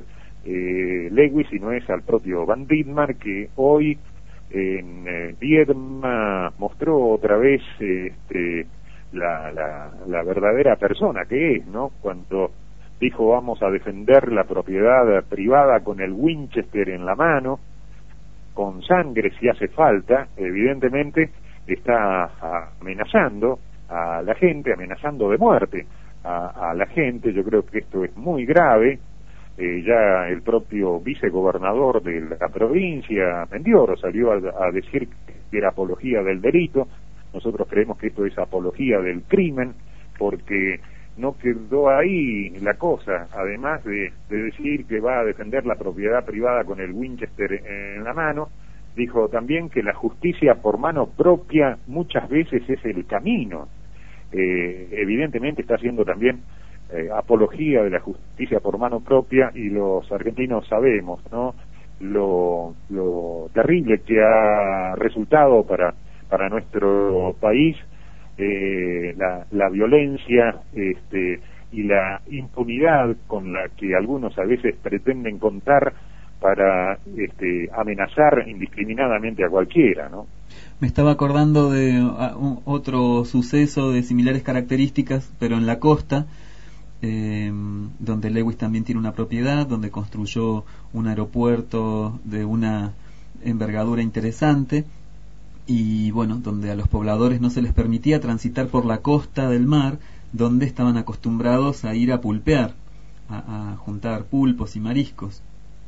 eh, Lewis, sino es al propio Van Ditmar, que hoy en eh, Viedma mostró otra vez este, la, la, la verdadera persona que es, ¿no? Cuando dijo vamos a defender la propiedad privada con el Winchester en la mano, con sangre si hace falta, evidentemente está amenazando a la gente, amenazando de muerte a, a la gente. Yo creo que esto es muy grave. Eh, ya el propio vicegobernador de la provincia, Mendioro, salió a, a decir que era apología del delito. Nosotros creemos que esto es apología del crimen, porque no quedó ahí la cosa. Además de, de decir que va a defender la propiedad privada con el Winchester en la mano, dijo también que la justicia por mano propia muchas veces es el camino. Eh, evidentemente está haciendo también eh, apología de la justicia por mano propia, y los argentinos sabemos, ¿no?, lo, lo terrible que ha resultado para, para nuestro país eh, la, la violencia este, y la impunidad con la que algunos a veces pretenden contar para este, amenazar indiscriminadamente a cualquiera, ¿no? Me estaba acordando de uh, otro suceso de similares características, pero en la costa, eh, donde Lewis también tiene una propiedad, donde construyó un aeropuerto de una envergadura interesante, y bueno, donde a los pobladores no se les permitía transitar por la costa del mar, donde estaban acostumbrados a ir a pulpear, a, a juntar pulpos y mariscos.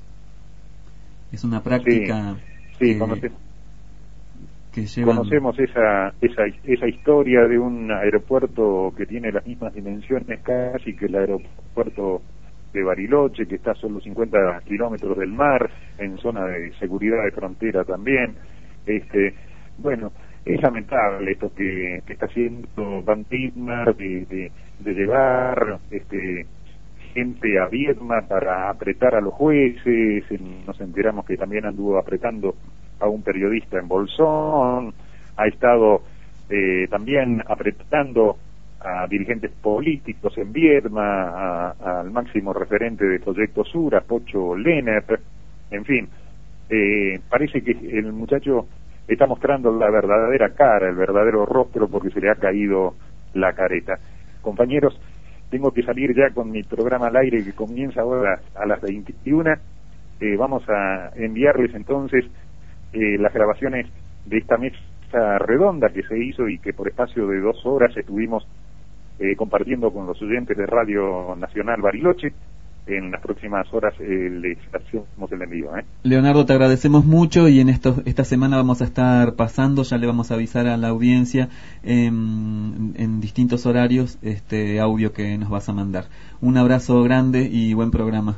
Es una práctica sí, sí, que, conoce, que llevan... conocemos esa, esa esa historia de un aeropuerto que tiene las mismas dimensiones casi que el aeropuerto de Bariloche, que está a solo cincuenta kilómetros del mar, en zona de seguridad de frontera también. Este, bueno, es lamentable esto que, que está haciendo Van Ditmar de, de, de llevar este gente a Viedma para apretar a los jueces. Nos enteramos que también anduvo apretando a un periodista en Bolsón, ha estado eh, también apretando a dirigentes políticos en Viedma, al máximo referente de Proyecto Sur, a Pocho Lennep, en fin, eh, parece que el muchacho está mostrando la verdadera cara, el verdadero rostro, porque se le ha caído la careta. Compañeros, tengo que salir ya con mi programa al aire, que comienza ahora a las veintiuna. Eh, vamos a enviarles entonces eh, las grabaciones de esta mesa redonda que se hizo y que por espacio de dos horas estuvimos eh, compartiendo con los oyentes de Radio Nacional Bariloche. En las próximas horas eh, les hacemos el envío. ¿eh? Leonardo, te agradecemos mucho, y en estos, esta semana vamos a estar pasando, ya le vamos a avisar a la audiencia en, en distintos horarios este audio que nos vas a mandar. Un abrazo grande y buen programa.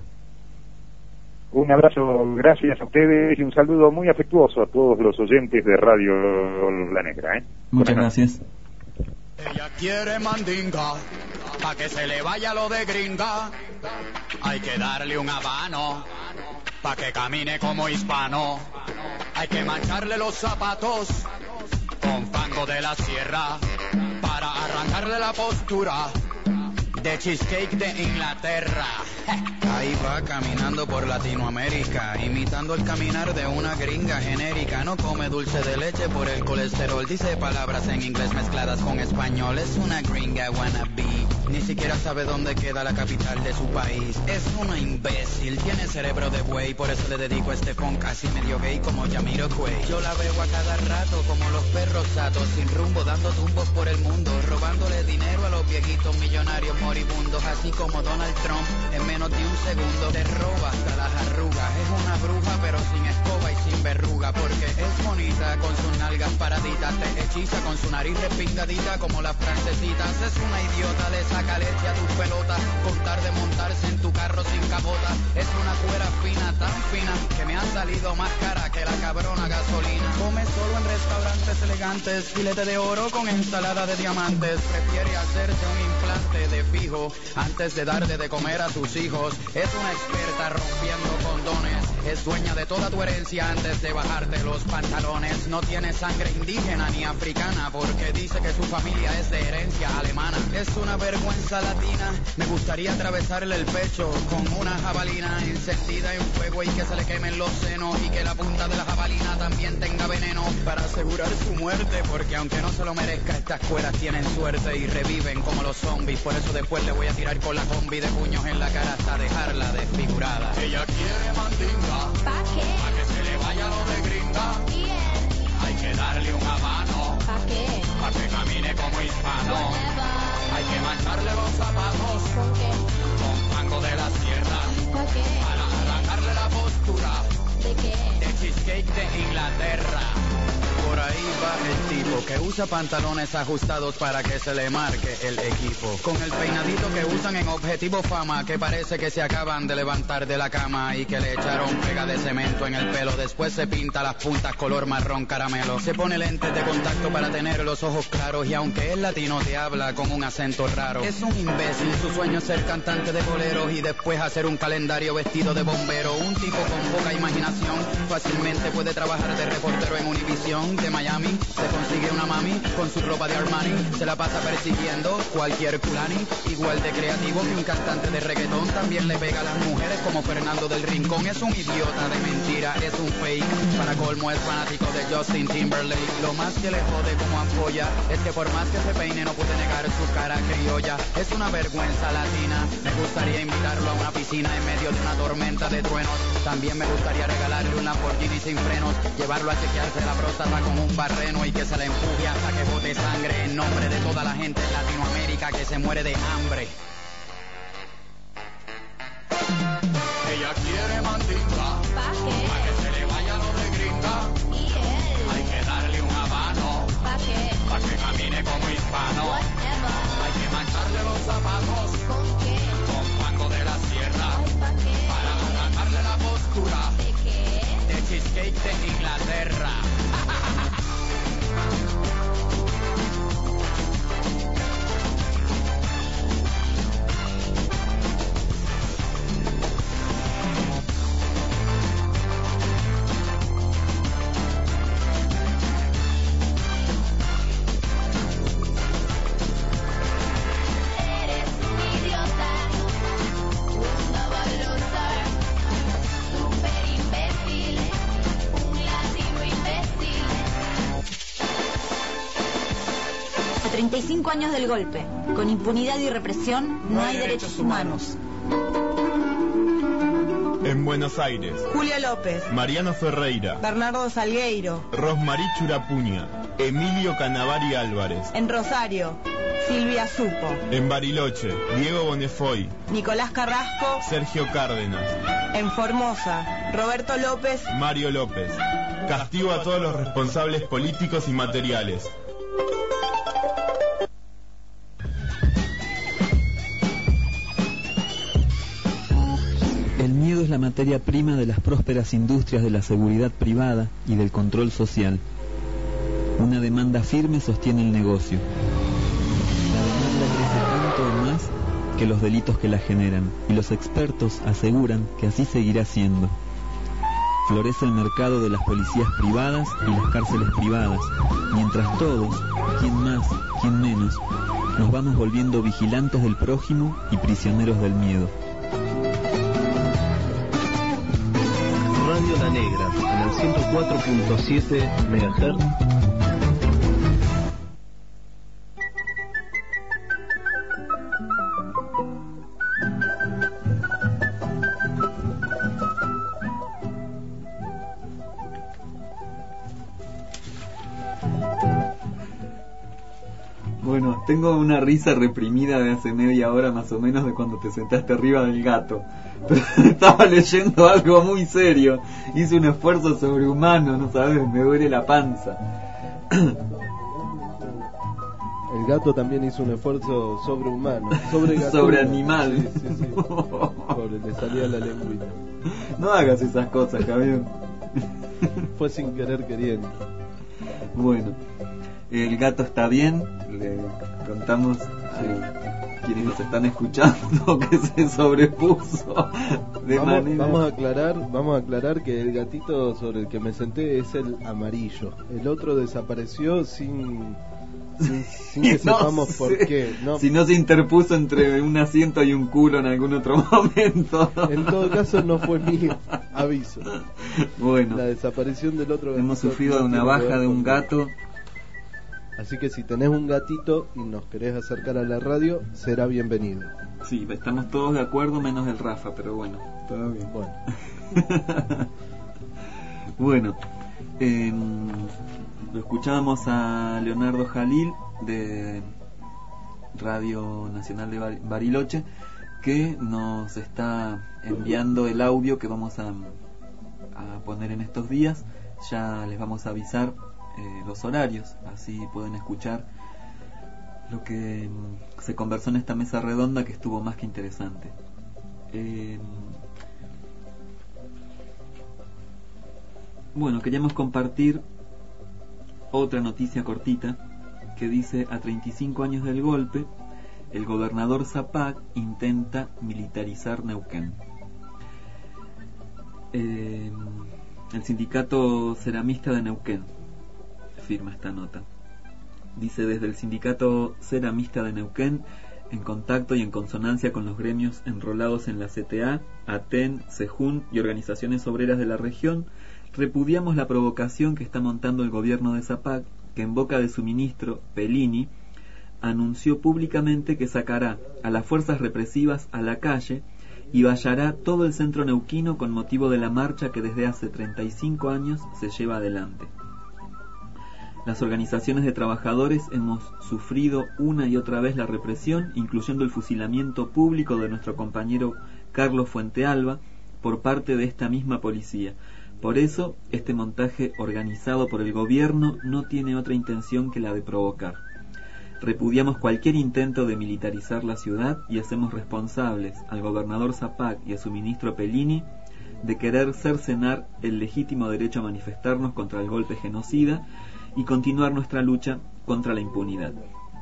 Un abrazo, gracias a ustedes, y un saludo muy afectuoso a todos los oyentes de Radio La Negra. ¿eh? Muchas gracias. Ella quiere mandinga, pa' que se le vaya lo de gringa. Hay que darle un habano, pa' que camine como hispano. Hay que mancharle los zapatos con fango de la sierra, para arrancarle la postura de cheesecake de Inglaterra. Ahí va caminando por Latinoamérica, imitando el caminar de una gringa genérica. No come dulce de leche por el colesterol, dice palabras en inglés mezcladas con español. Es una gringa wannabe, ni siquiera sabe dónde queda la capital de su país. Es una imbécil, tiene cerebro de buey, por eso le dedico este funk casi medio gay como Jamiroquai. Yo la veo a cada rato como los perros satos, sin rumbo, dando tumbos por el mundo, robándole dinero a los viejitos millonarios moribundos, así como Donald Trump en menos de un segundo te roba hasta las arrugas. Es una bruja pero sin escoba y sin verruga, porque es bonita con sus nalgas paraditas, te hechiza con su nariz respingadita como las francesitas. Es una idiota, le saca leche a tus pelotas, con tal de montarse en tu carro sin capota. Es una cuera fina, tan fina, que me ha salido más cara que la cabrona gasolina. Come solo en restaurantes elegantes, filete de oro con ensalada de diamantes. Prefiere hacerse un implante de fijo antes de darle de comer a tus hijos. Es una experta rompiendo condones. Es dueña de toda tu herencia antes de bajarte los pantalones. No tiene sangre indígena ni africana porque dice que su familia es de herencia alemana. Es una vergüenza latina. Me gustaría atravesarle el pecho con una jabalina encendida en fuego y que se le quemen los senos y que la punta de la jabalina también tenga veneno para asegurar su muerte, porque aunque no se lo merezca, estas cueras tienen suerte y reviven como los zombies. Por eso después le voy a tirar con la combi de puños en la cara hasta dejarla desfigurada. Ella quiere mandinga, ¿pa' qué? pa' que se le vaya lo de gringa. Bien. Hay que darle un habano, ¿Pa' qué? pa' que camine como hispano. Whatever. Hay que mancharle los zapatos ¿Con qué? con fango de la sierra ¿Pa' qué? para arrancarle la postura ¿De qué? de cheesecake de Inglaterra. Por ahí va el tipo que usa pantalones ajustados para que se le marque el equipo. Con el peinadito que usan en Objetivo Fama, que parece que se acaban de levantar de la cama y que le echaron pega de cemento en el pelo. Después se pinta las puntas color marrón caramelo. Se pone lentes de contacto para tener los ojos claros y aunque es latino te habla con un acento raro. Es un imbécil, su sueño es ser cantante de boleros y después hacer un calendario vestido de bombero. Un tipo con poca imaginación, fácilmente puede trabajar de reportero en Univisión. De Miami se consigue una mami con su ropa de Armani, se la pasa persiguiendo cualquier culani. Igual de creativo que un cantante de reggaetón, también le pega a las mujeres como Fernando del Rincón. Es un idiota de mentira, es un fake, para colmo es fanático de Justin Timberlake. Lo más que le jode como ampolla es que por más que se peine no puede negar su cara criolla. Es una vergüenza latina, me gustaría invitarlo a una piscina en medio de una tormenta de truenos. También me gustaría regalarle un Lamborghini sin frenos, llevarlo a chequearse la próstata con un barreno y que se le empuje hasta que bote sangre en nombre de toda la gente en Latinoamérica que se muere de hambre. Ella quiere mandinga, ¿Pa' qué? pa' que se le vaya lo de gringa. ¿Y él? Hay que darle un habano, ¿Pa' qué? pa' que camine como hispano. Whatever. Hay que mancharle los zapatos ¿Con qué? con fango de la sierra Ay, ¿pa' qué? para arrancarle la postura ¿De qué? de cheesecake de Inglaterra. Eres un idiota, un double loser, super imbécil, un latino imbécil. A treinta y cinco años del golpe, con impunidad y represión, no hay derechos humanos. En Buenos Aires, Julia López, Mariano Ferreira, Bernardo Salgueiro. Rosmarí Churapuña, Emilio Canavari Álvarez. En Rosario, Silvia Supo. En Bariloche, Diego Bonefoy, Nicolás Carrasco. Sergio Cárdenas. En Formosa, Roberto López. Mario López. Castigo a todos los responsables políticos y materiales. El miedo es la materia prima de las prósperas industrias de la seguridad privada y del control social. Una demanda firme sostiene el negocio. La demanda crece tanto o más que los delitos que la generan, y los expertos aseguran que así seguirá siendo. Florece el mercado de las policías privadas y las cárceles privadas, mientras todos, quien más, quien menos, nos vamos volviendo vigilantes del prójimo y prisioneros del miedo. Radio La Negra, en el ciento cuatro punto siete megahertz. Bueno, tengo una risa reprimida de hace media hora más o menos de cuando te sentaste arriba del gato. Pero estaba leyendo algo muy serio. Hice un esfuerzo sobrehumano, no sabes, me duele la panza. El gato también hizo un esfuerzo sobrehumano, sobre sobre animal. Sí, sí, sí. pobre, le salía la lengüita. No hagas esas cosas, Javier. Fue sin querer queriendo. Bueno, el gato está bien. Le contamos a quienes nos están escuchando que se sobrepuso de vamos, manera... vamos a aclarar, vamos a aclarar que el gatito sobre el que me senté es el amarillo. El otro desapareció sin sin, sin que no sepamos sé, por qué. No. Si no se interpuso entre un asiento y un culo en algún otro momento. En todo caso no fue mío, aviso. Bueno, la desaparición del otro gatito. Hemos sufrido no una baja de un gato. Así que si tenés un gatito y nos querés acercar a la radio, será bienvenido. Sí, estamos todos de acuerdo menos el Rafa, pero bueno, todo bien. Bueno, bueno eh, lo escuchábamos a Leonardo Jalil de Radio Nacional de Bariloche, que nos está enviando el audio que vamos a, a poner en estos días. Ya les vamos a avisar eh, los horarios, así pueden escuchar lo que mm, se conversó en esta mesa redonda, que estuvo más que interesante. Eh, bueno, queríamos compartir otra noticia cortita que dice: a treinta y cinco años del golpe, el gobernador Zapac intenta militarizar Neuquén. Eh, el sindicato ceramista de Neuquén firma esta nota. Dice: desde el sindicato ceramista de Neuquén, en contacto y en consonancia con los gremios enrolados en la C T A, ATEN, CEJUN y organizaciones obreras de la región, repudiamos la provocación que está montando el gobierno de Zapac, que en boca de su ministro, Pellini, anunció públicamente que sacará a las fuerzas represivas a la calle y vallará todo el centro neuquino con motivo de la marcha que desde hace treinta y cinco años se lleva adelante. Las organizaciones de trabajadores hemos sufrido una y otra vez la represión, incluyendo el fusilamiento público de nuestro compañero Carlos Fuentealba por parte de esta misma policía. Por eso, este montaje organizado por el gobierno no tiene otra intención que la de provocar. Repudiamos cualquier intento de militarizar la ciudad y hacemos responsables al gobernador Zapac y a su ministro Pellini de querer cercenar el legítimo derecho a manifestarnos contra el golpe genocida y continuar nuestra lucha contra la impunidad.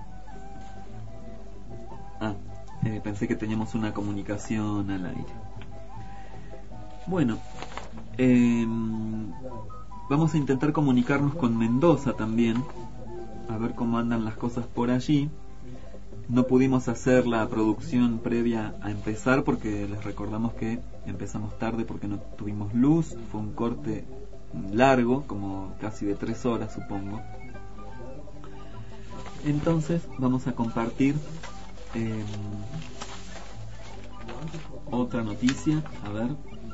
Ah, eh, pensé que teníamos una comunicación al aire. Bueno, eh, vamos a intentar comunicarnos con Mendoza también, a ver cómo andan las cosas por allí. No pudimos hacer la producción previa a empezar porque les recordamos que empezamos tarde porque no tuvimos luz. Fue un corte largo, como casi de tres horas, supongo. Entonces vamos a compartir eh, otra noticia. A ver.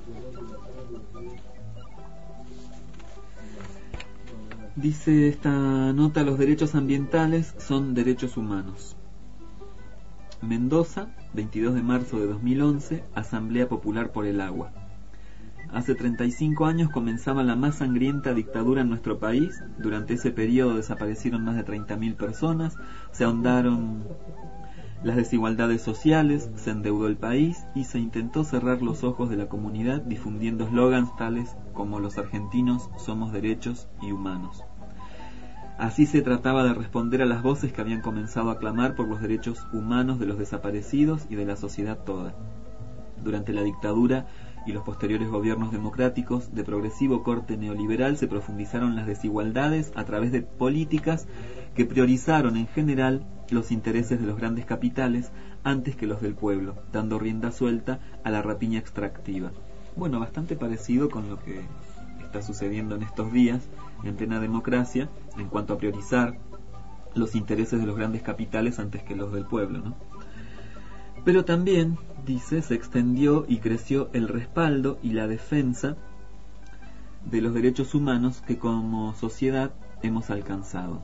Dice esta nota: los derechos ambientales son derechos humanos. Mendoza, veintidós de marzo de dos mil once, Asamblea Popular por el Agua. Hace treinta y cinco años comenzaba la más sangrienta dictadura en nuestro país. Durante ese periodo desaparecieron más de treinta mil personas, se ahondaron las desigualdades sociales, se endeudó el país y se intentó cerrar los ojos de la comunidad difundiendo eslogans tales como los argentinos somos derechos y humanos. Así se trataba de responder a las voces que habían comenzado a clamar por los derechos humanos de los desaparecidos y de la sociedad toda. Durante la dictadura y los posteriores gobiernos democráticos de progresivo corte neoliberal se profundizaron las desigualdades a través de políticas que priorizaron en general los intereses de los grandes capitales antes que los del pueblo, dando rienda suelta a la rapiña extractiva. Bueno, bastante parecido con lo que está sucediendo en estos días en plena democracia en cuanto a priorizar los intereses de los grandes capitales antes que los del pueblo, ¿no? Pero también, dice, se extendió y creció el respaldo y la defensa de los derechos humanos que como sociedad hemos alcanzado.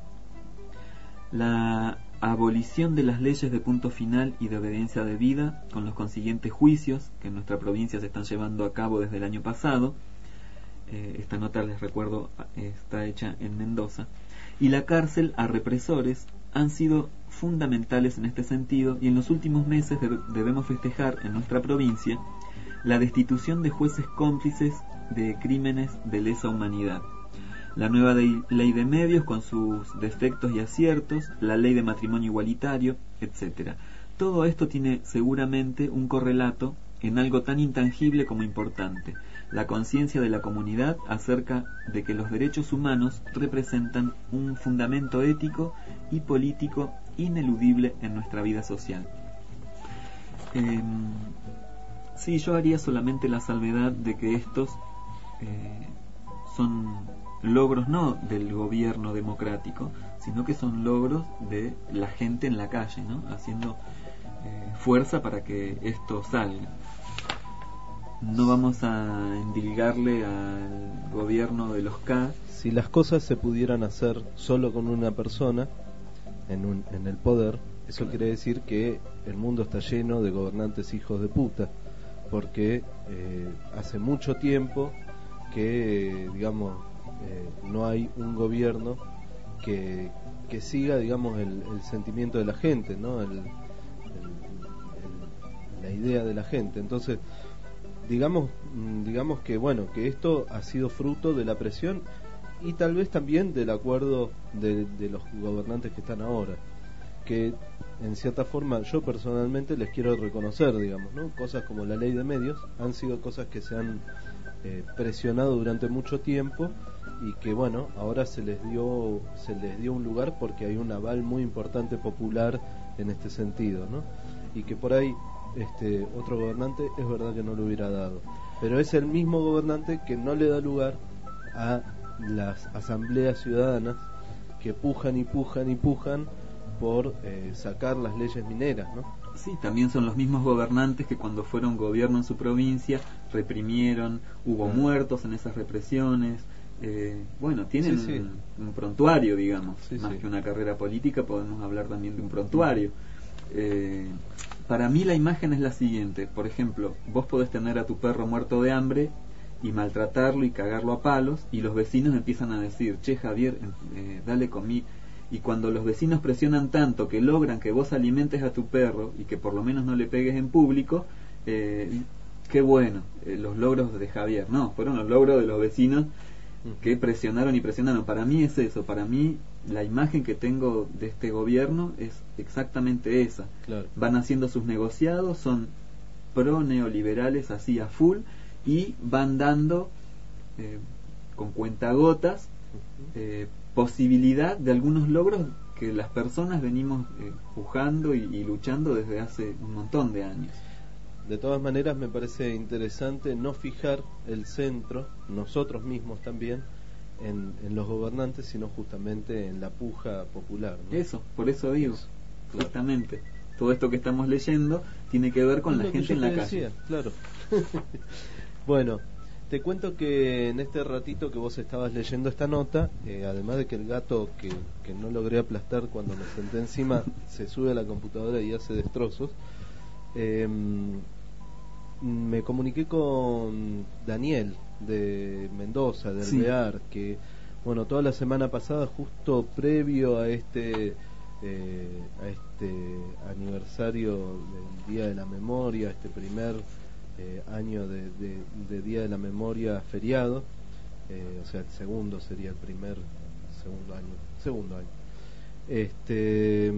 La abolición de las leyes de punto final y de obediencia debida, con los consiguientes juicios que en nuestra provincia se están llevando a cabo desde el año pasado. Eh, esta nota, les recuerdo, está hecha en Mendoza. Y la cárcel a represores han sido fundamentales en este sentido, y en los últimos meses deb- debemos festejar en nuestra provincia la destitución de jueces cómplices de crímenes de lesa humanidad, la nueva de, ley de medios con sus defectos y aciertos, la ley de matrimonio igualitario, etcétera. Todo esto tiene seguramente un correlato en algo tan intangible como importante, la conciencia de la comunidad acerca de que los derechos humanos representan un fundamento ético y político ineludible en nuestra vida social. Eh, sí, yo haría solamente la salvedad de que estos eh, son logros no del gobierno democrático, sino que son logros de la gente en la calle, ¿no? Haciendo eh, fuerza para que esto salga. No vamos a endilgarle al gobierno de los K. Si las cosas se pudieran hacer solo con una persona en, un, en el poder, eso quiere decir que el mundo está lleno de gobernantes hijos de puta, porque eh, hace mucho tiempo que, eh, digamos, eh, no hay un gobierno que, que siga, digamos, el, el sentimiento de la gente, ¿no? El, el, el, la idea de la gente. Entonces, digamos, digamos que bueno, que esto ha sido fruto de la presión y tal vez también del acuerdo de, de los gobernantes que están ahora, que en cierta forma yo personalmente les quiero reconocer, digamos, ¿no? Cosas como la ley de medios han sido cosas que se han eh, presionado durante mucho tiempo y que bueno, ahora se les dio se les dio un lugar porque hay un aval muy importante popular en este sentido, ¿no? Y que por ahí este otro gobernante es verdad que no lo hubiera dado, pero es el mismo gobernante que no le da lugar a las asambleas ciudadanas que pujan y pujan y pujan por eh, sacar las leyes mineras, ¿no? Sí, también son los mismos gobernantes que cuando fueron gobierno en su provincia reprimieron, hubo ah. muertos en esas represiones. Eh, bueno, tienen sí, sí. Un, un prontuario, digamos, sí, más sí. que una carrera política podemos hablar también de un prontuario. Eh, para mí la imagen es la siguiente, por ejemplo, vos podés tener a tu perro muerto de hambre y maltratarlo y cagarlo a palos y los vecinos empiezan a decir, che Javier, eh, dale comida. Y cuando los vecinos presionan tanto que logran que vos alimentes a tu perro y que por lo menos no le pegues en público, eh, qué bueno, eh, los logros de Javier. No, fueron los logros de los vecinos que presionaron y presionaron. Para mí es eso, para mí la imagen que tengo de este gobierno es exactamente esa. Claro. Van haciendo sus negociados, son pro neoliberales así a full y van dando eh, con cuentagotas eh, posibilidad de algunos logros que las personas venimos eh, pujando y, y luchando desde hace un montón de años. De todas maneras me parece interesante no fijar el centro, nosotros mismos también, en, en los gobernantes, sino justamente en la puja popular, ¿no? Eso, por eso digo, eso, claro. Justamente, todo esto que estamos leyendo tiene que ver con es la gente en la calle. Decía, claro. Bueno, te cuento que en este ratito que vos estabas leyendo esta nota, eh, además de que el gato que, que no logré aplastar cuando me senté encima se sube a la computadora y hace destrozos, eh, me comuniqué con Daniel de Mendoza, de Alvear, sí. que bueno, toda la semana pasada, justo previo a este eh, a este aniversario del Día de la Memoria, este primer eh, año de, de, de Día de la Memoria feriado, eh, o sea, el segundo sería el primer segundo año, segundo año. Este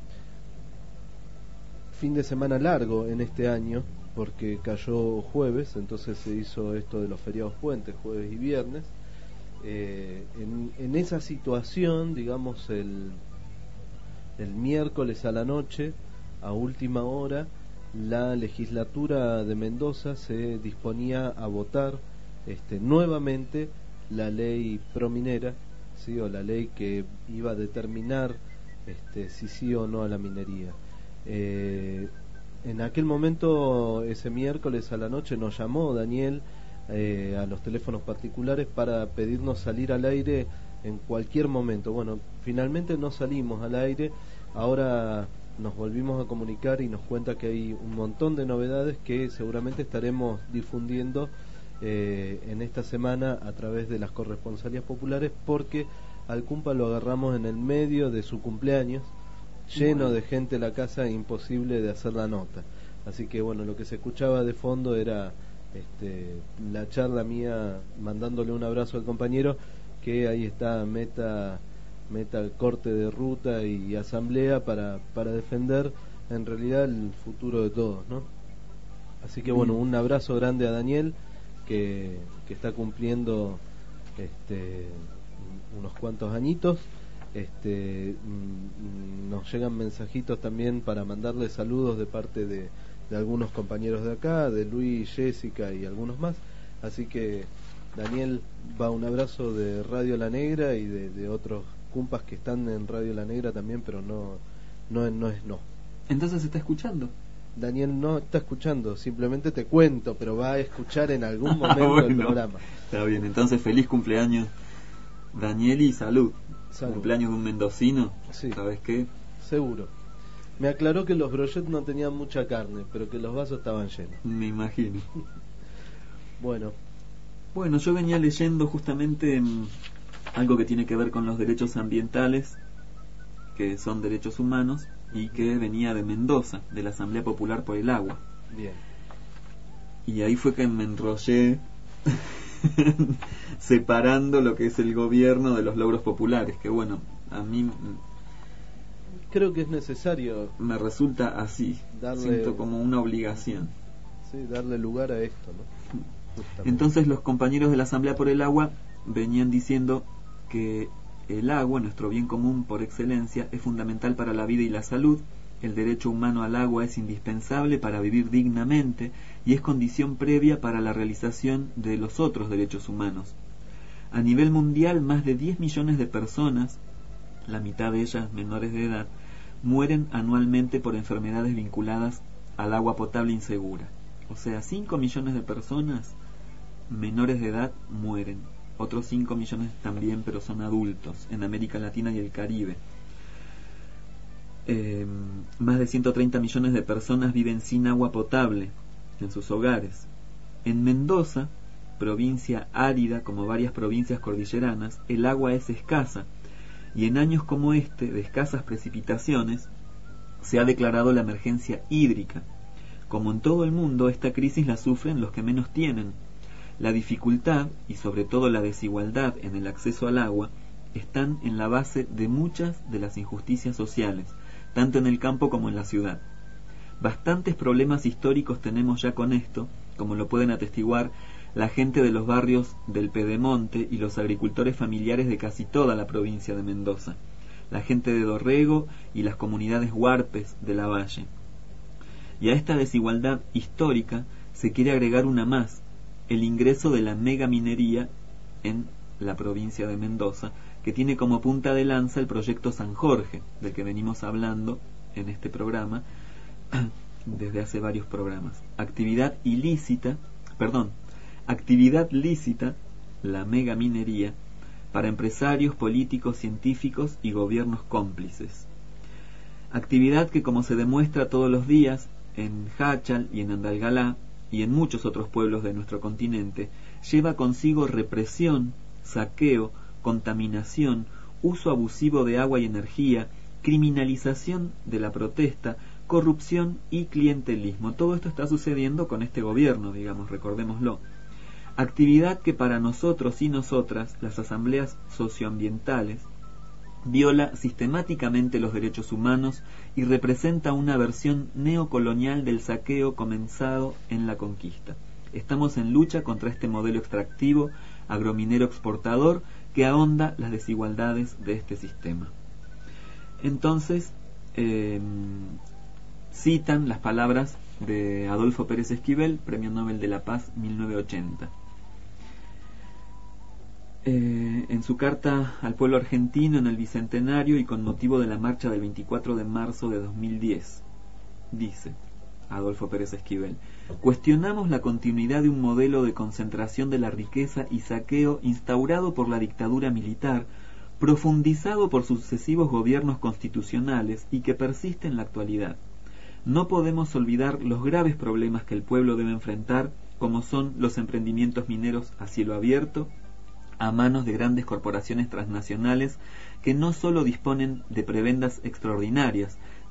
fin de semana largo en este año, porque cayó jueves, entonces se hizo esto de los feriados puentes, jueves y viernes. Eh, en, en esa situación, digamos, el, el miércoles a la noche, a última hora, la legislatura de Mendoza se disponía a votar este, nuevamente la ley prominera, ¿sí? O la ley que iba a determinar este, si sí o no a la minería. Eh, en aquel momento, ese miércoles a la noche, nos llamó Daniel eh, a los teléfonos particulares para pedirnos salir al aire en cualquier momento. Bueno, finalmente no salimos al aire, ahora nos volvimos a comunicar y nos cuenta que hay un montón de novedades que seguramente estaremos difundiendo eh, en esta semana a través de las corresponsalías populares, porque al Cumpa lo agarramos en el medio de su cumpleaños, lleno de gente en la casa, imposible de hacer la nota. Así que bueno, lo que se escuchaba de fondo era este, la charla mía mandándole un abrazo al compañero, que ahí está meta meta el corte de ruta y asamblea para, para defender en realidad el futuro de todos, ¿no? Así que bueno, un abrazo grande a Daniel, que, que está cumpliendo este, unos cuantos añitos. Este, nos llegan mensajitos también para mandarle saludos de parte de, de algunos compañeros de acá, de Luis, Jessica y algunos más. Así que Daniel, va un abrazo de Radio La Negra y de, de otros cumpas que están en Radio La Negra también, pero no, no, no es no. Entonces está escuchando. Daniel no está escuchando, simplemente te cuento, pero va a escuchar en algún momento bueno, el programa. Está bien, entonces feliz cumpleaños Daniel y salud. Salud. Cumpleaños de un mendocino, sí. ¿Sabes qué? Seguro. Me aclaró que los brochets no tenían mucha carne, pero que los vasos estaban llenos. Me imagino. Bueno. Bueno, yo venía leyendo justamente mmm, algo que tiene que ver con los derechos ambientales, que son derechos humanos, y que venía de Mendoza, de la Asamblea Popular por el Agua. Bien. Y ahí fue que me enrollé separando lo que es el gobierno de los logros populares, que bueno, a mí creo que es necesario, me resulta así, darle, siento como una obligación. Sí, darle lugar a esto, ¿no? Justamente. Entonces los compañeros de la Asamblea por el Agua venían diciendo que el agua, nuestro bien común por excelencia, es fundamental para la vida y la salud. El derecho humano al agua es indispensable para vivir dignamente y es condición previa para la realización de los otros derechos humanos. A nivel mundial, más de diez millones de personas, la mitad de ellas menores de edad, mueren anualmente por enfermedades vinculadas al agua potable insegura. O sea, cinco millones de personas menores de edad mueren. Otros cinco millones también, pero son adultos, en América Latina y el Caribe. Eh, más de ciento treinta millones de personas viven sin agua potable en sus hogares. En Mendoza, provincia árida como varias provincias cordilleranas, el agua es escasa, y en años como este, de escasas precipitaciones, se ha declarado la emergencia hídrica. Como en todo el mundo, esta crisis la sufren los que menos tienen. La dificultad, y sobre todo la desigualdad en el acceso al agua, están en la base de muchas de las injusticias sociales, tanto en el campo como en la ciudad. Bastantes problemas históricos tenemos ya con esto, como lo pueden atestiguar la gente de los barrios del Pedemonte y los agricultores familiares de casi toda la provincia de Mendoza, la gente de Dorrego y las comunidades huarpes de la Valle. Y a esta desigualdad histórica se quiere agregar una más, el ingreso de la megaminería en la provincia de Mendoza, que tiene como punta de lanza el proyecto San Jorge, del que venimos hablando en este programa desde hace varios programas. Actividad ilícita, perdón, actividad lícita, la megaminería, para empresarios, políticos, científicos y gobiernos cómplices. Actividad que, como se demuestra todos los días en Jáchal y en Andalgalá y en muchos otros pueblos de nuestro continente, lleva consigo represión, saqueo, contaminación, uso abusivo de agua y energía, criminalización de la protesta, corrupción y clientelismo. Todo esto está sucediendo con este gobierno, digamos, recordémoslo. Actividad que para nosotros y nosotras, las asambleas socioambientales, viola sistemáticamente los derechos humanos y representa una versión neocolonial del saqueo comenzado en la conquista. Estamos en lucha contra este modelo extractivo, agrominero exportador, que ahonda las desigualdades de este sistema. Entonces, eh, citan las palabras de Adolfo Pérez Esquivel, Premio Nobel de la Paz mil novecientos ochenta. Eh, en su carta al pueblo argentino en el Bicentenario y con motivo de la marcha del veinticuatro de marzo de dos mil diez, dice Adolfo Pérez Esquivel: cuestionamos la continuidad de un modelo de concentración de la riqueza y saqueo instaurado por la dictadura militar, profundizado por sucesivos gobiernos constitucionales y que persiste en la actualidad. No podemos olvidar los graves problemas que el pueblo debe enfrentar, como son los emprendimientos mineros a cielo abierto, a manos de grandes corporaciones transnacionales que no solo disponen de prebendas extraordinarias,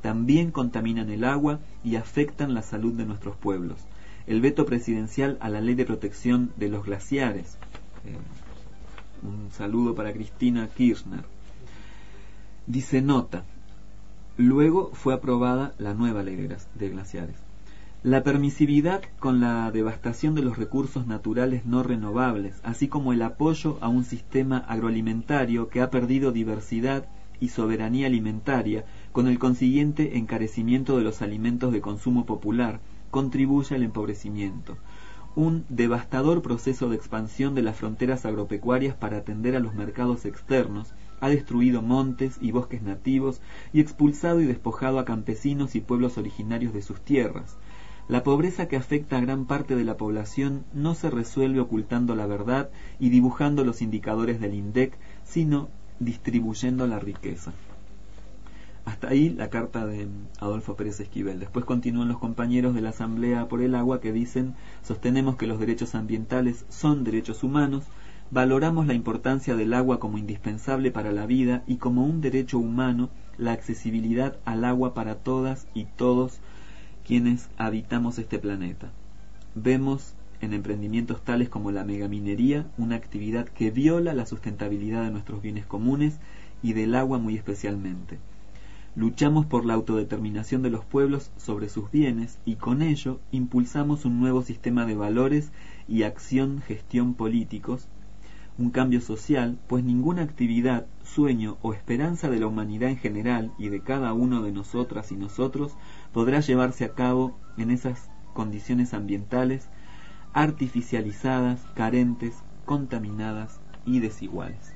también contaminan el agua y afectan la salud de nuestros pueblos. El veto presidencial a la ley de protección de los glaciares. Eh, un saludo para Cristina Kirchner. Dice nota. Luego fue aprobada la nueva ley de glaciares. La permisividad con la devastación de los recursos naturales no renovables, así como el apoyo a un sistema agroalimentario que ha perdido diversidad y soberanía alimentaria, con el consiguiente encarecimiento de los alimentos de consumo popular, contribuye al empobrecimiento. Un devastador proceso de expansión de las fronteras agropecuarias para atender a los mercados externos ha destruido montes y bosques nativos y expulsado y despojado a campesinos y pueblos originarios de sus tierras. La pobreza que afecta a gran parte de la población no se resuelve ocultando la verdad y dibujando los indicadores del INDEC, sino distribuyendo la riqueza. Hasta ahí la carta de Adolfo Pérez Esquivel. Después continúan los compañeros de la Asamblea por el Agua que dicen: sostenemos que los derechos ambientales son derechos humanos, valoramos la importancia del agua como indispensable para la vida y como un derecho humano la accesibilidad al agua para todas y todos quienes habitamos este planeta. Vemos en emprendimientos tales como la megaminería una actividad que viola la sustentabilidad de nuestros bienes comunes y del agua muy especialmente. Luchamos por la autodeterminación de los pueblos sobre sus bienes y con ello impulsamos un nuevo sistema de valores y acción-gestión políticos, un cambio social, pues ninguna actividad, sueño o esperanza de la humanidad en general y de cada uno de nosotras y nosotros podrá llevarse a cabo en esas condiciones ambientales artificializadas, carentes, contaminadas y desiguales.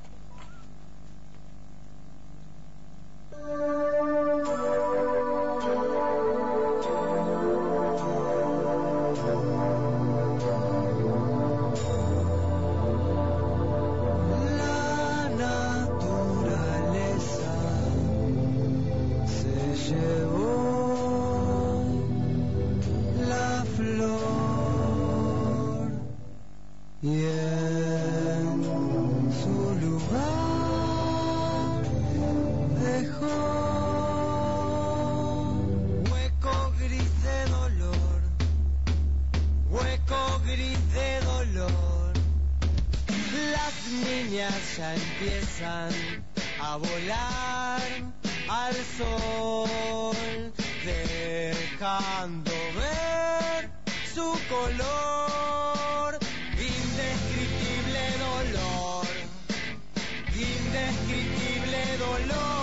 Ya empiezan a volar al sol, dejando ver su color, indescriptible dolor, indescriptible dolor.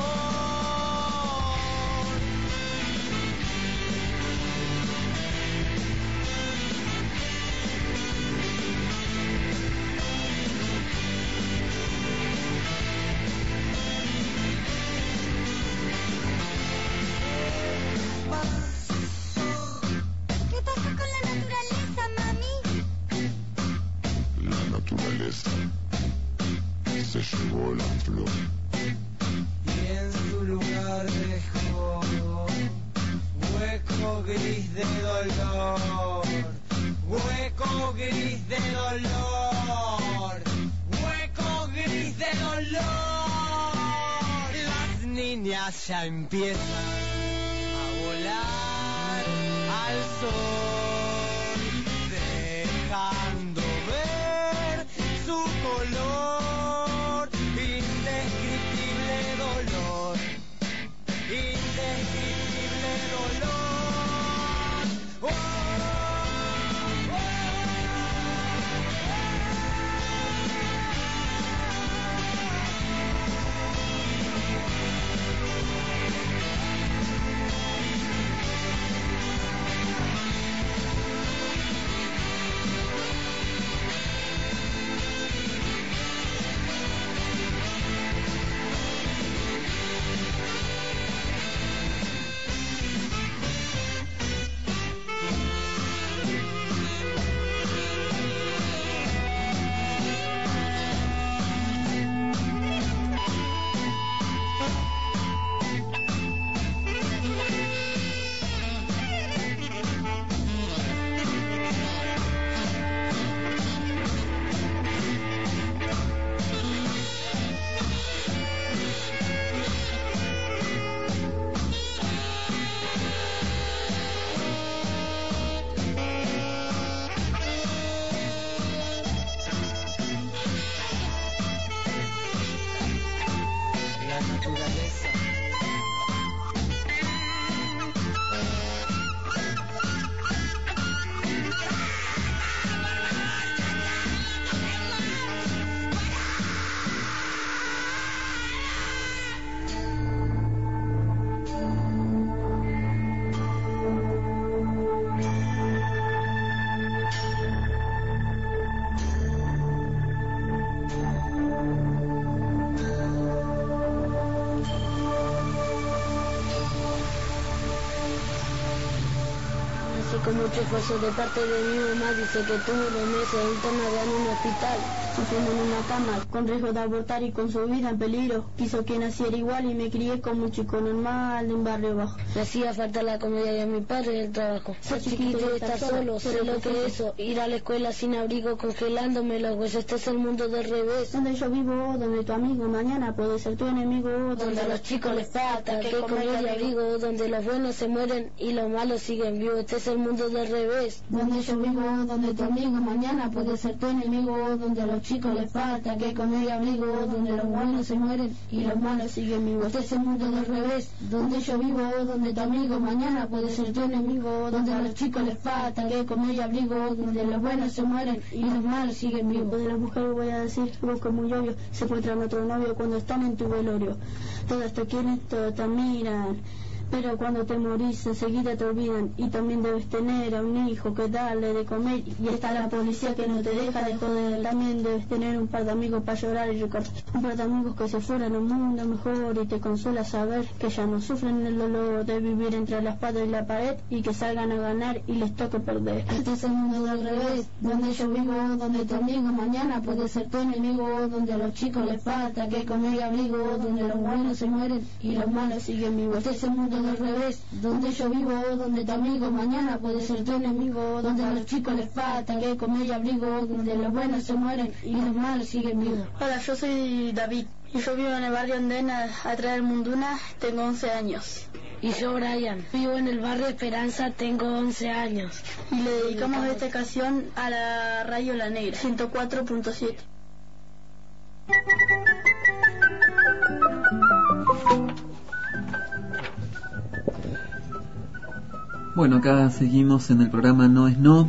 Se llevó la flor y en su lugar dejó hueco gris de dolor, hueco gris de dolor, hueco gris de dolor. Las niñas ya empiezan a volar al sol, dejando ver su color, indescriptible dolor, indescriptible dolor. Oh, oh, con mucho esfuerzo de parte de mi mamá, dice que tuvo dos meses internada en un hospital, sufriendo en una cama, con riesgo de abortar y con su vida en peligro. Quiso que naciera igual y me crié como un chico normal de un barrio bajo. Me hacía falta la comida y a mi padre el trabajo. Soy chiquito y estar solo, sé lo que es eso, ir a la escuela sin abrigo, congelándome los huesos. Este es el mundo del revés. Donde yo vivo, donde tu amigo mañana puede ser tu enemigo, donde a los chicos les falta que comer y abrigo, donde los buenos se mueren y los malos siguen vivos. Este es el mundo del revés. Donde yo vivo, donde tu amigo mañana puede ser tu enemigo, donde a los chicos les falta que comer y abrigo, donde los buenos se mueren y los malos siguen vivos. Este es el mundo del revés. Donde yo vivo, donde tu amigo mañana puede ser tu enemigo, donde a los chicos les falta que comer y abrigo, donde los buenos se mueren y los malos siguen vivos. De las mujeres voy a decir, busco muy obvio, se encuentran otro novio cuando están en tu velorio. Todas te quieren, todos te miran, pero cuando te morís enseguida te olvidan. Y también debes tener a un hijo que darle de comer, y está la policía que no te deja de joder. También debes tener un par de amigos para llorar y recordar, un par de amigos que se fueran a un mundo mejor, y te consuela saber que ya no sufren el dolor de vivir entre la espada y la pared, y que salgan a ganar y les toque perder. Este es el mundo del revés, donde yo vivo, donde tu amigo mañana puede ser tu enemigo, donde a los chicos les falta que comer y abrigo, donde los buenos se mueren y los malos siguen vivos. Este es el mundo del revés, donde yo vivo, donde tu amigo mañana puede ser tu enemigo, donde a los chicos les falta que comer y abrigo, donde los buenos se mueren y los malos siguen vivos. Hola, yo soy David y yo vivo en el barrio Andena, atrás del Munduna, tengo once años. Y yo, Brian, vivo en el barrio Esperanza, tengo once años. Y le dedicamos esta canción a la radio La Negra, ciento cuatro punto siete. Bueno, acá seguimos en el programa No es No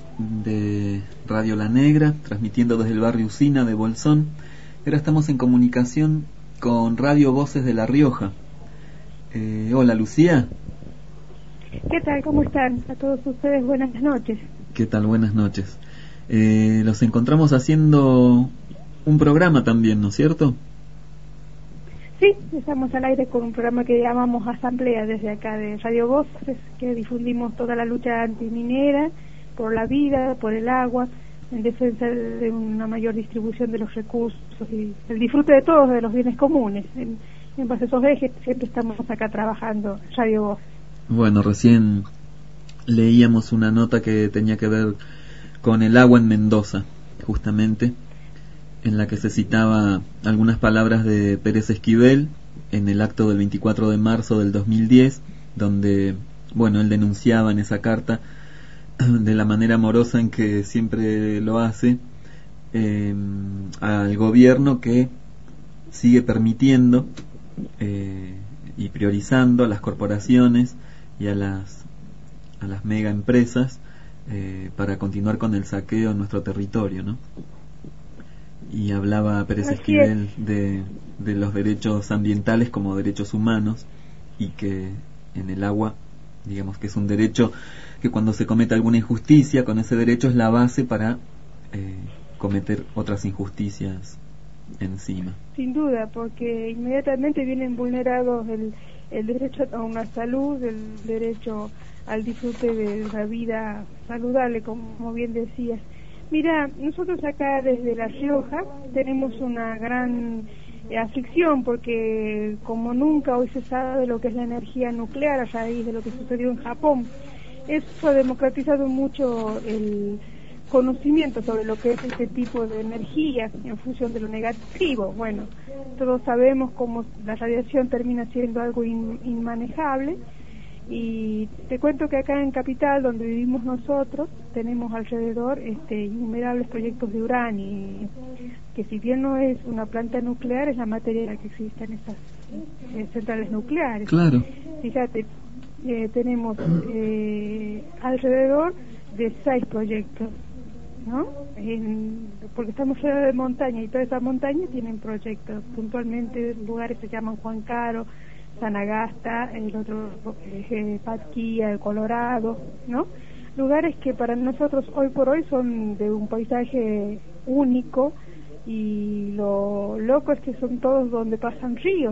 de Radio La Negra, transmitiendo desde el barrio Usina de Bolsón. Ahora estamos en comunicación con Radio Voces de La Rioja. Eh, hola, Lucía. ¿Qué tal? ¿Cómo están? A todos ustedes, buenas noches. ¿Qué tal? Buenas noches. Eh, los encontramos haciendo un programa también, ¿no es cierto? Sí, estamos al aire con un programa que llamamos Asamblea desde acá de Radio Voces, que difundimos toda la lucha antiminera, por la vida, por el agua, en defensa de una mayor distribución de los recursos y el disfrute de todos de los bienes comunes. En, en base a esos ejes siempre estamos acá trabajando Radio Voces. Bueno, recién leíamos una nota que tenía que ver con el agua en Mendoza, justamente, en la que se citaba algunas palabras de Pérez Esquivel en el acto del veinticuatro de marzo del dos mil diez, donde, bueno, él denunciaba en esa carta, de la manera amorosa en que siempre lo hace, eh, al gobierno que sigue permitiendo eh, y priorizando a las corporaciones y a las a las mega empresas eh, para continuar con el saqueo en nuestro territorio, ¿no? Y hablaba Pérez Esquivel de, de los derechos ambientales como derechos humanos, y que en el agua, digamos que es un derecho que cuando se comete alguna injusticia, con ese derecho es la base para eh, cometer otras injusticias encima. Sin duda, porque inmediatamente vienen vulnerados el, el derecho a una salud, el derecho al disfrute de la vida saludable, como bien decías. Mira, nosotros acá desde La Rioja tenemos una gran eh, aflicción porque como nunca hoy se sabe lo que es la energía nuclear a raíz de lo que sucedió en Japón. Eso ha democratizado mucho el conocimiento sobre lo que es este tipo de energía en función de lo negativo. Bueno, todos sabemos cómo la radiación termina siendo algo in, inmanejable. Y te cuento que acá en Capital, donde vivimos nosotros, tenemos alrededor este, innumerables proyectos de uranio, que si bien no es una planta nuclear, es la materia que existe en esas eh, centrales nucleares. Claro. Fíjate, eh, tenemos eh, alrededor de seis proyectos, ¿no? En, porque estamos cerca de montaña y todas esas montañas tienen proyectos. Puntualmente lugares se llaman Juan Caro, Sanagasta, el otro eh, Patquía, el Colorado, ¿no? Lugares que para nosotros hoy por hoy son de un paisaje único, y lo loco es que son todos donde pasan ríos,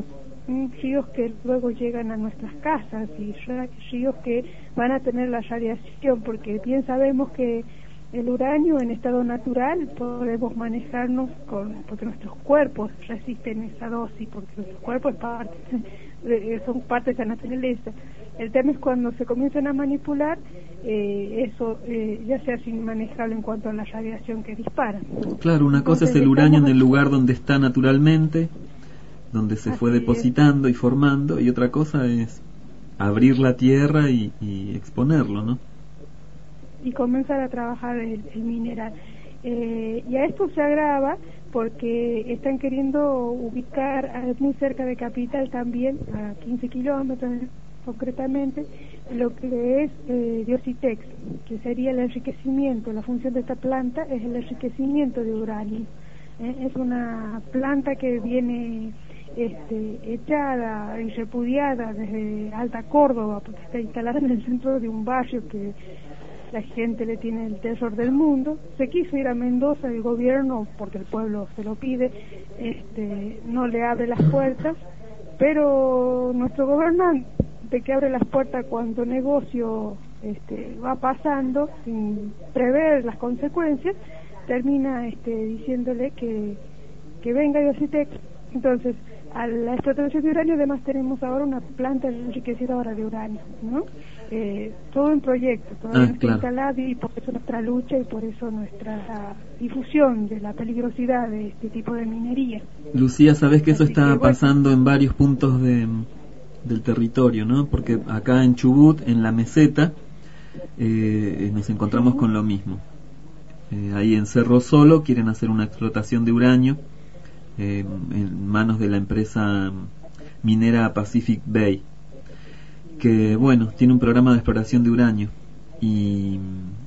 mm, ríos que luego llegan a nuestras casas y ríos que van a tener la radiación, porque bien sabemos que el uranio en estado natural podemos manejarnos con, porque nuestros cuerpos resisten esa dosis, porque nuestros cuerpos parte, son parte de la naturaleza. El tema es cuando se comienzan a manipular, eh, eso eh, ya se hace inmanejable en cuanto a la radiación que disparan. Claro, una cosa Entonces, es el uranio en el aquí. lugar donde está naturalmente, donde se Así fue depositando y formando, y otra cosa es abrir la tierra y, y exponerlo, ¿no? Y comenzar a trabajar el, el mineral. Eh, y a esto se agrava porque están queriendo ubicar eh, muy cerca de Capital también, a quince kilómetros concretamente, lo que es eh, Diositex, que sería el enriquecimiento. La función de esta planta es el enriquecimiento de uranio. Eh, es una planta que viene este, echada y repudiada desde Alta Córdoba, porque está instalada en el centro de un barrio que la gente le tiene el terror del mundo. Se quiso ir a Mendoza, el gobierno, porque el pueblo se lo pide, este, no le abre las puertas, pero nuestro gobernante, que abre las puertas cuando el negocio este, va pasando sin prever las consecuencias, termina este, diciéndole que, que venga Diositex. Entonces, a la explotación de uranio además tenemos ahora una planta enriquecedora de uranio, ¿no? Eh, todo en proyecto, todavía Ah, no está claro. instalado, y por eso nuestra lucha y por eso nuestra difusión de la peligrosidad de este tipo de minería. Lucía, sabés que eso Así está que, bueno. pasando en varios puntos de, del territorio, ¿no? Porque acá en Chubut, en la meseta, eh, nos encontramos con lo mismo. Eh, ahí en Cerro Solo quieren hacer una explotación de uranio eh, en manos de la empresa minera Pacific Bay, que bueno, tiene un programa de exploración de uranio, y,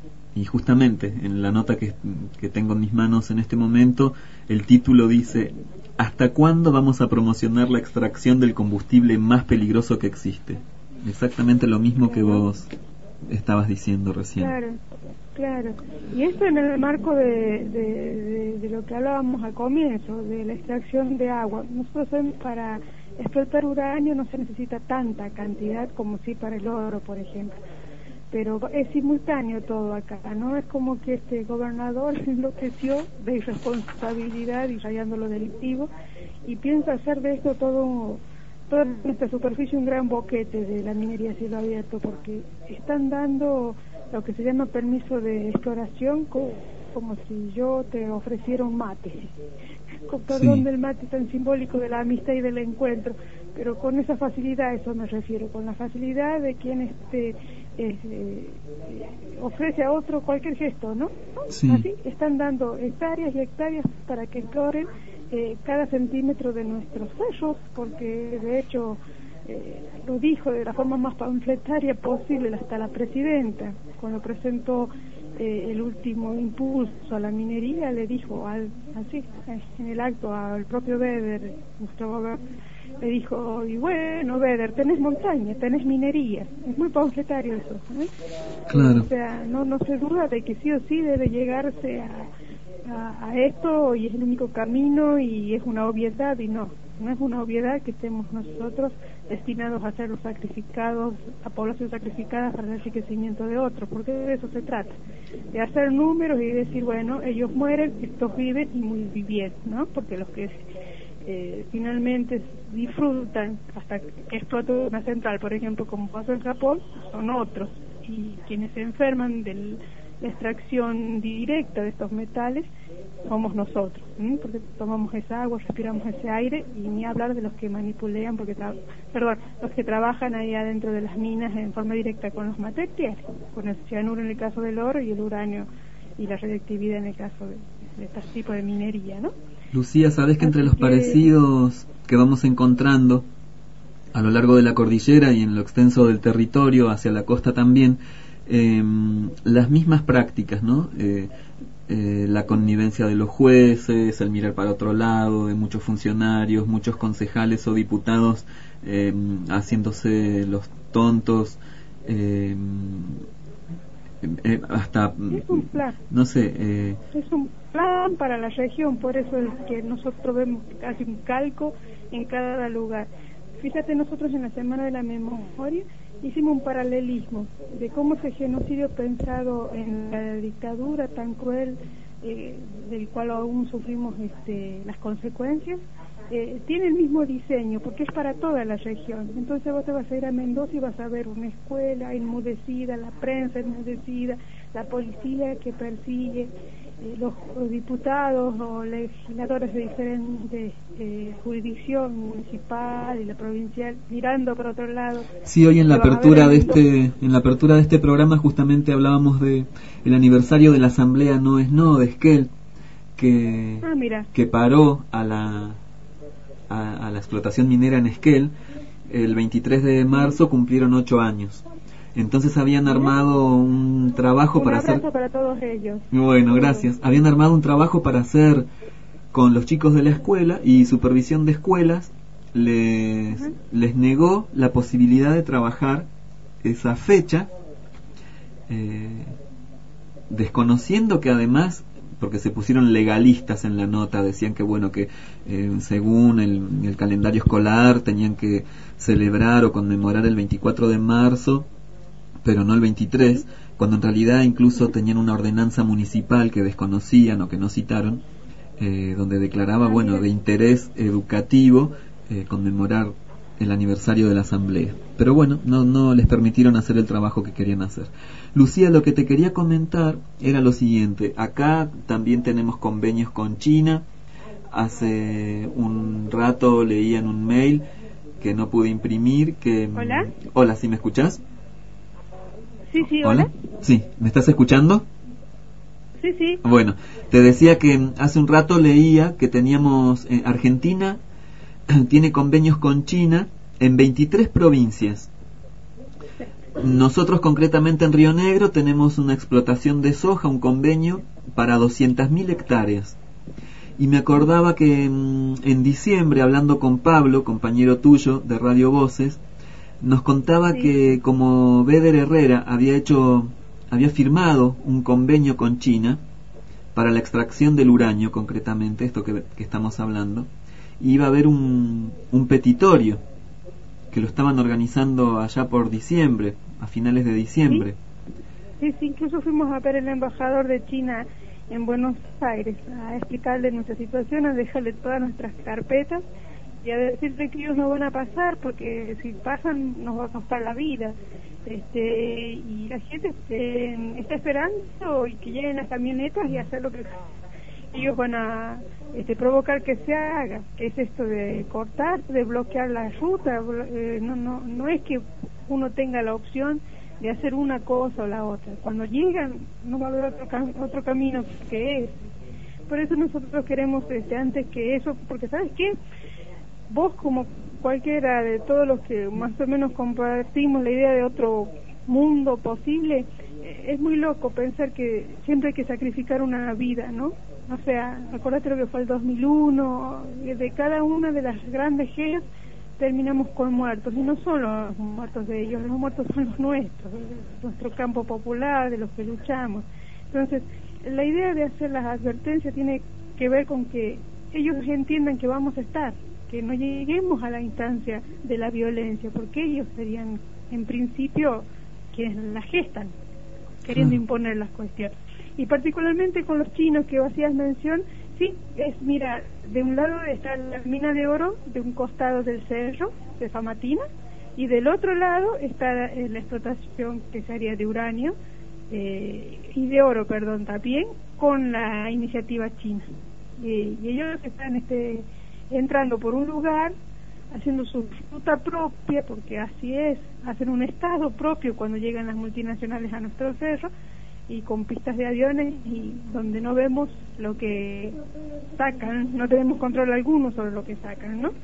y justamente en la nota que, que tengo en mis manos en este momento, el título dice: ¿hasta cuándo vamos a promocionar la extracción del combustible más peligroso que existe? Exactamente lo mismo que vos estabas diciendo recién. Claro, claro. Y esto en el marco de, de, de, de lo que hablábamos al comienzo, de la extracción de agua. Nosotros, para explotar uranio no se necesita tanta cantidad como sí para el oro, por ejemplo. Pero es simultáneo todo acá, ¿no? Es como que este gobernador enloqueció de irresponsabilidad y rayando lo delictivo, y piensa hacer de esto todo, toda nuestra superficie un gran boquete de la minería a cielo abierto, porque están dando lo que se llama permiso de exploración como, como si yo te ofreciera un mate. Con perdón Sí. del mate tan simbólico de la amistad y del encuentro, pero con esa facilidad, a eso me refiero, con la facilidad de quien este eh, eh, ofrece a otro cualquier gesto, ¿no? Sí. Así están dando hectáreas y hectáreas para que exploren eh, cada centímetro de nuestros cerros, porque de hecho eh, lo dijo de la forma más panfletaria posible hasta la presidenta, cuando presentó Eh, el último impulso a la minería, le dijo al, así en el acto al propio Beder, nuestro gobernador, le dijo: y bueno, Beder, tenés montaña, tenés minería. Es muy panfletario eso, ¿eh? Claro. O sea, no no se duda de que sí o sí debe llegarse a, a, a esto, y es el único camino, y es una obviedad, y no no es una obviedad que estemos nosotros destinados a ser los sacrificados, a población sacrificada para el enriquecimiento de otros, porque de eso se trata, de hacer números y decir, bueno, ellos mueren, estos viven y muy bien, ¿no? Porque los que eh, finalmente disfrutan hasta que explota una central, por ejemplo, como pasó en Japón, son otros, y quienes se enferman de la extracción directa de estos metales somos nosotros, ¿m? Porque tomamos esa agua, respiramos ese aire, y ni hablar de los que manipulean, porque tra perdón, los que trabajan ahí adentro de las minas en forma directa con los materiales, con el cianuro en el caso del oro y el uranio y la radiactividad en el caso de, de este tipo de minería, ¿no? Lucía, ¿sabés que entre Así los que... parecidos que vamos encontrando a lo largo de la cordillera y en lo extenso del territorio hacia la costa también, eh, las mismas prácticas, ¿no? Eh, eh, la connivencia de los jueces, el mirar para otro lado, de muchos funcionarios, muchos concejales o diputados eh, haciéndose los tontos, eh, eh, hasta, es un plan. no sé... Eh, es un plan para la región, por eso es que nosotros vemos casi un calco en cada lugar. fíjate, nosotros en la Semana de la Memoria hicimos un paralelismo de cómo ese genocidio pensado en la dictadura tan cruel, eh, del cual aún sufrimos este, las consecuencias, eh, tiene el mismo diseño, porque es para toda la región. Entonces vos te vas a ir a Mendoza y vas a ver una escuela enmudecida, la prensa enmudecida, la policía que persigue, eh, los, los diputados o legisladores de diferentes eh, jurisdicción municipal y la provincial mirando por otro lado. Sí, hoy en la apertura de este en la apertura de este programa justamente hablábamos de el aniversario de la Asamblea No es No de Esquel, que ah, mira. que paró a la a, a la explotación minera en Esquel. El veintitrés de marzo cumplieron ocho años. Entonces habían armado un trabajo un para abrazo hacer... para todos ellos. Bueno, gracias. Habían armado un trabajo para hacer con los chicos de la escuela, y Supervisión de Escuelas les, uh-huh. les negó la posibilidad de trabajar esa fecha, eh, desconociendo que además, porque se pusieron legalistas en la nota, decían que bueno, que eh, según el, el calendario escolar tenían que celebrar o conmemorar el veinticuatro de marzo, pero no el veintitrés, cuando en realidad incluso tenían una ordenanza municipal que desconocían o que no citaron, eh, donde declaraba, bueno, de interés educativo eh, conmemorar el aniversario de la Asamblea. Pero bueno, no, no les permitieron hacer el trabajo que querían hacer. Lucía, lo que te quería comentar era lo siguiente. Acá también tenemos convenios con China. Hace un rato leí en un mail que no pude imprimir que... ¿Hola? Hola, ¿sí me escuchás? Sí, sí, hola. ¿Hola? Sí, ¿me estás escuchando? Sí, sí. Bueno, te decía que hace un rato leía que teníamos... Eh, Argentina tiene convenios con China en veintitrés provincias. Nosotros concretamente en Río Negro tenemos una explotación de soja, un convenio para doscientas mil hectáreas. Y me acordaba que mmm, en diciembre, hablando con Pablo, compañero tuyo de Radio Voces, nos contaba sí. que como Beder Herrera había hecho, había firmado un convenio con China para la extracción del uranio, concretamente, esto que, que estamos hablando, y iba a haber un, un petitorio que lo estaban organizando allá por diciembre, a finales de diciembre. Sí, sí, incluso fuimos a ver el embajador de China en Buenos Aires a explicarle nuestra situación, a dejarle todas nuestras carpetas y a decirle que ellos no van a pasar, porque si pasan nos va a costar la vida. Este, y la gente este, está esperando y que lleguen las camionetas y hacer lo que ellos van a este, provocar que se haga, que es esto de cortar, de bloquear la ruta. Eh, no, no, no es que uno tenga la opción de hacer una cosa o la otra. Cuando llegan no va a haber otro, cam otro camino que es. Por eso nosotros queremos este, antes que eso, porque ¿sabes qué? Vos, como cualquiera de todos los que más o menos compartimos la idea de otro mundo posible, eh, es muy loco pensar que siempre hay que sacrificar una vida, ¿no? O sea, acordate lo que fue el dos mil uno, de cada una de las grandes guerras terminamos con muertos, y no son los muertos de ellos, los muertos son los nuestros, nuestro campo popular, de los que luchamos. Entonces, la idea de hacer las advertencias tiene que ver con que ellos entiendan que vamos a estar, que no lleguemos a la instancia de la violencia, porque ellos serían, en principio, quienes la gestan, queriendo mm. imponer las cuestiones. Y particularmente con los chinos que hacías mención, sí, es, mira, de un lado está la mina de oro, de un costado del cerro, de Famatina, y del otro lado está la, la explotación que se haría de uranio, eh, y de oro, perdón, también, con la iniciativa china. Y, y ellos están este, entrando por un lugar, haciendo su ruta propia, porque así es, hacen un estado propio cuando llegan las multinacionales a nuestro cerro, y con pistas de aviones y donde no vemos lo que sacan, no tenemos control alguno sobre lo que sacan, ¿no?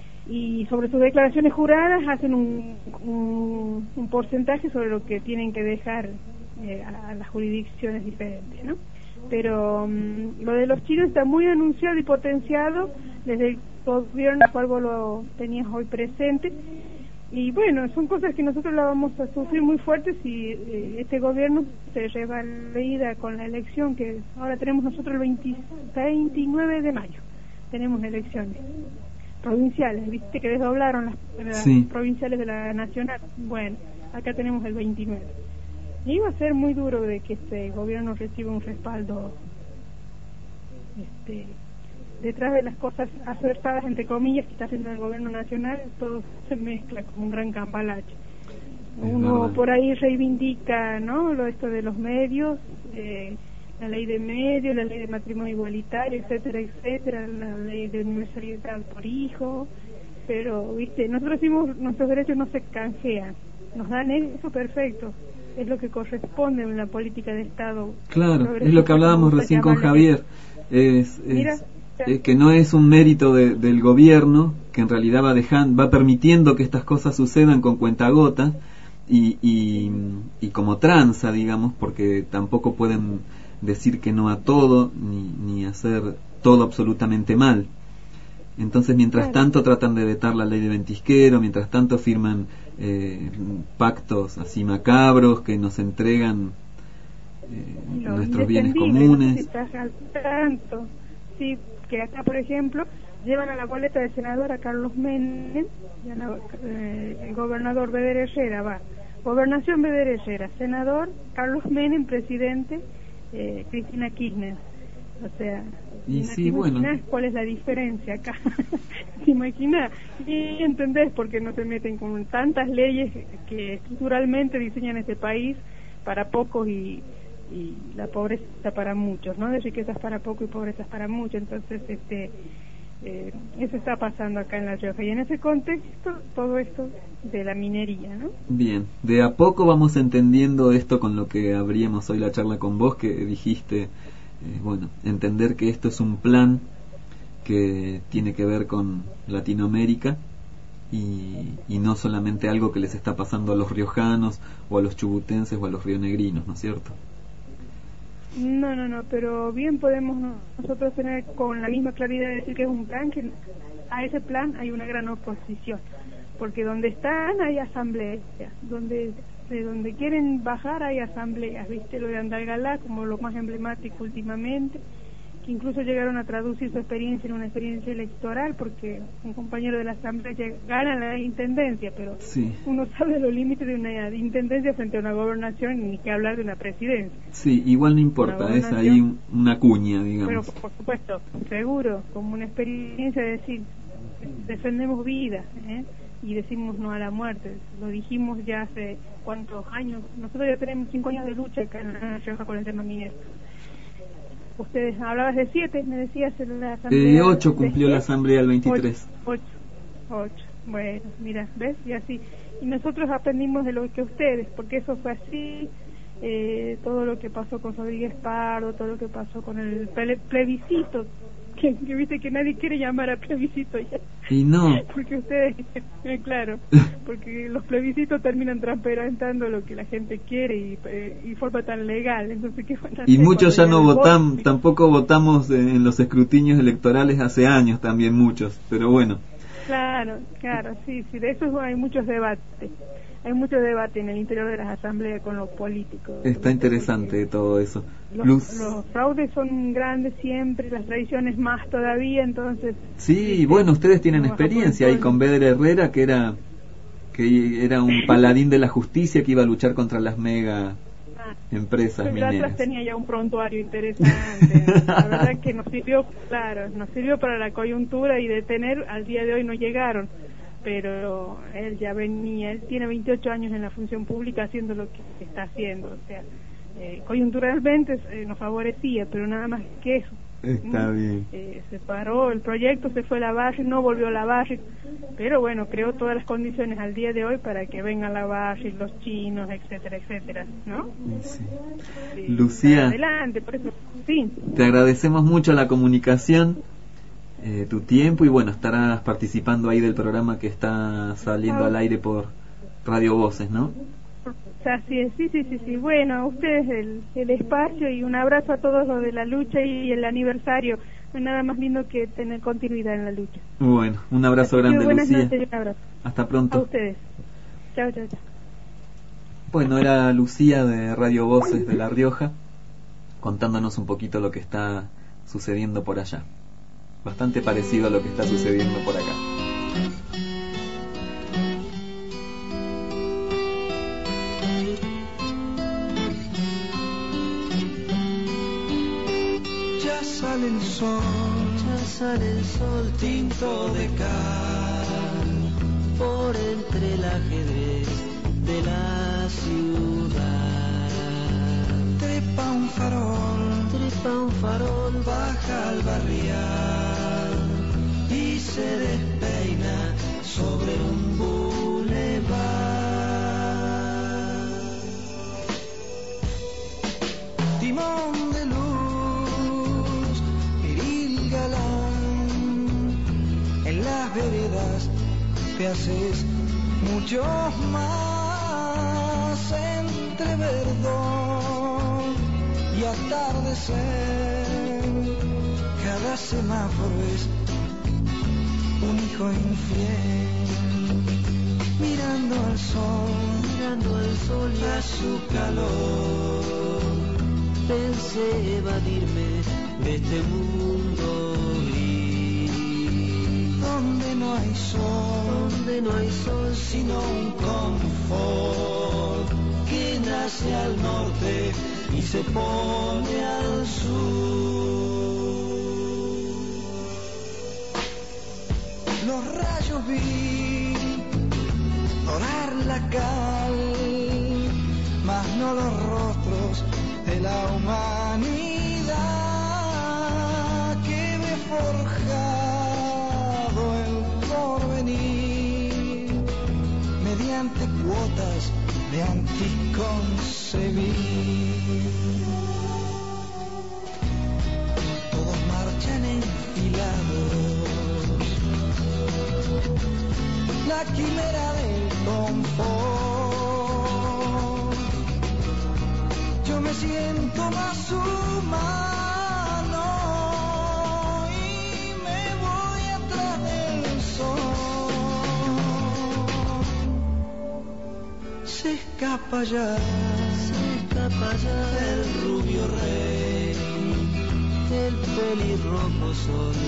Y sobre sus declaraciones juradas hacen un, un, un porcentaje sobre lo que tienen que dejar eh, a, a las jurisdicciones diferentes, ¿no? Pero um, lo de los chinos está muy anunciado y potenciado desde el gobierno, cual vos lo tenías hoy presente. Y bueno, son cosas que nosotros la vamos a sufrir muy fuertes si eh, este gobierno se revalida con la elección que ahora tenemos nosotros el veinte, veintinueve de mayo, tenemos elecciones. provinciales, viste que desdoblaron las, las sí. provinciales de la nacional. Bueno, acá tenemos el veintinueve. Y iba a ser muy duro de que este gobierno reciba un respaldo este, detrás de las cosas acertadas, entre comillas, que está haciendo el gobierno nacional. Todo se mezcla como un gran cambalache. Uno por ahí reivindica, ¿no?, lo esto de los medios, eh, la ley de medios, la ley de matrimonio igualitario, etcétera, etcétera, la ley de universalidad por hijo, pero, viste, nosotros decimos, nuestros derechos no se canjean, nos dan eso, perfecto, es lo que corresponde en la política de Estado. Claro, es lo que hablábamos recién con Javier, es, es, es que no es un mérito de, del gobierno, que en realidad va dejando, va permitiendo que estas cosas sucedan con cuentagotas y, y, y como tranza, digamos, porque tampoco pueden decir que no a todo, ni, ni hacer todo absolutamente mal. Entonces, mientras tanto tratan de vetar la ley de Ventisquero, mientras tanto firman eh, pactos así macabros que nos entregan eh, nuestros bienes comunes. Tanto, sí, que acá, por ejemplo, llevan a la boleta de senador a Carlos Menem, y a la, eh, el gobernador Beder Herrera, va, gobernación Beder Herrera, senador Carlos Menem, presidente eh, Cristina Kirchner. O sea, y sí, bueno, ¿cuál es la diferencia acá? ¿Te imaginas? Y entendés por qué no se meten con tantas leyes que estructuralmente diseñan este país para pocos y, y la pobreza para muchos, ¿no? De riquezas para pocos y pobrezas para muchos. Entonces, este eh, eso está pasando acá en La Rioja. Y en ese contexto, todo esto de la minería, ¿no? Bien, de a poco vamos entendiendo esto con lo que abríamos hoy la charla con vos, que dijiste... Eh, bueno, entender que esto es un plan que tiene que ver con Latinoamérica y, y no solamente algo que les está pasando a los riojanos o a los chubutenses o a los rionegrinos, ¿no es cierto? No, no, no, pero bien podemos nosotros tener con la misma claridad de decir que es un plan, que a ese plan hay una gran oposición, porque donde están hay asambleas, donde de donde quieren bajar hay asambleas, viste, lo de Andalgalá como lo más emblemático últimamente, que incluso llegaron a traducir su experiencia en una experiencia electoral, porque un compañero de la asamblea gana la intendencia, pero sí, uno sabe los límites de una intendencia frente a una gobernación, ni que hablar de una presidencia. Sí, igual no importa, es ahí un, una cuña, digamos. Pero por supuesto, seguro, como una experiencia de decir, defendemos vida, ¿eh? Y decimos no a la muerte. Lo dijimos ya hace cuántos años. Nosotros ya tenemos cinco años de lucha acá en La Rioja con el tema minero. Ustedes hablabas de siete, me decías en la asamblea. Eh, ocho cumplió la asamblea el veintitrés. Ocho, ocho, ocho. Bueno, mira, ¿ves? Y así. Y nosotros aprendimos de lo que ustedes, porque eso fue así. Eh, todo lo que pasó con Rodríguez Pardo, todo lo que pasó con el plebiscito, que, que viste que nadie quiere llamar a plebiscito ya. Y no. Porque ustedes, eh, claro, porque los plebiscitos terminan transparentando lo que la gente quiere y, eh, y forma tan legal. Entonces, ¿qué van a hacer? Y muchos ya no votan, voto? tampoco votamos en los escrutinios electorales hace años también muchos, pero bueno. Claro, claro, sí, sí, de eso hay muchos debates. Hay mucho debate en el interior de las asambleas con los políticos. Está interesante todo eso. Los, Luz... los fraudes son grandes siempre, las traiciones más todavía, entonces... Sí, bueno, ustedes tienen experiencia ahí con Beder Herrera, que era que era un paladín de la justicia que iba a luchar contra las mega ah, empresas mineras. Atrás tenía ya un prontuario interesante. La verdad que nos sirvió, claro, nos sirvió para la coyuntura y detener, al día de hoy no llegaron. Pero él ya venía, él tiene veintiocho años en la función pública haciendo lo que está haciendo, o sea, eh, coyunturalmente eh, nos favorecía, pero nada más que eso. Está ¿no? bien. Eh, se paró el proyecto, se fue a la Barri, no volvió a la Barri, pero bueno, creó todas las condiciones al día de hoy para que venga la Barri, los chinos, etcétera, etcétera, ¿no? Sí. Sí, Lucía, adelante, por eso, sí. Te agradecemos mucho la comunicación. Eh, tu tiempo y bueno, estarás participando ahí del programa que está saliendo al aire por Radio Voces, ¿no? Así es, sí, sí, sí, sí. Bueno, a ustedes el, el espacio y un abrazo a todos los de la lucha y el aniversario. No hay nada más lindo que tener continuidad en la lucha. Bueno, un abrazo grande, buenas Lucía. Noches y un abrazo. Hasta pronto. A ustedes. Chao, chao, chao. Bueno, era Lucía de Radio Voces de La Rioja contándonos un poquito lo que está sucediendo por allá. bastante parecido a lo que está sucediendo por acá. Ya sale el sol, ya sale el sol tinto de cal por entre el ajedrez de la ciudad. Trepa un farol, trepa un farol, baja al barrial y se despeina sobre un bulevar. Timón de luz, viril galán, en las veredas te haces mucho más entre verdor y atardecer. Cada semáforo es un hijo infiel, mirando al sol, mirando al sol y a su calor. Pensé evadirme de este mundo gris, donde no hay sol, donde no hay sol sino un confort que nace al norte y se pone al sur. Los rayos vi dorar la cal, mas no los rostros de la humanidad que ve forjado el porvenir mediante cuotas de anticoncebir. Todos marchan enfilados, la quimera del confort. Yo me siento más humano y me voy atrás del sol. Se escapa ya, se escapa ya el rubio rey, el pelirrojo sol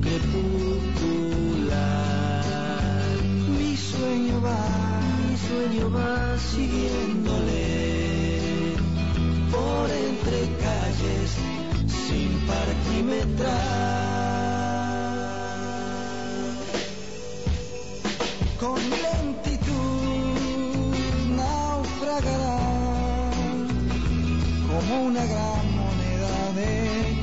crepuscular. Mi sueño va, mi sueño va siguiéndole por entre calles sin parquimetrar. Con lentitud naufragará como una gran moneda de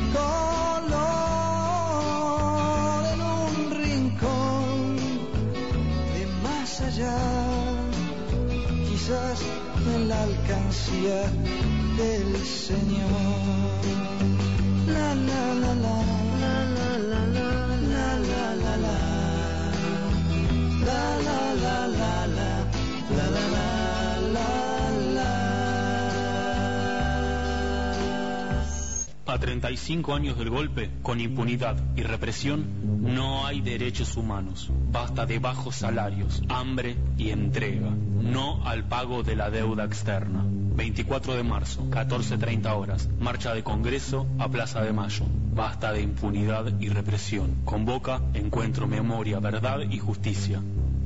color en un rincón de más allá, quizás en la alcancía del Señor. La la la la la la la la la la la la la la la la la la la la. A treinta y cinco años del golpe, con impunidad y represión, no hay derechos humanos. Basta de bajos salarios, hambre y entrega. No al pago de la deuda externa. veinticuatro de marzo, catorce treinta horas, marcha de Congreso a Plaza de Mayo. Basta de impunidad y represión. Convoca Encuentro Memoria, Verdad y Justicia.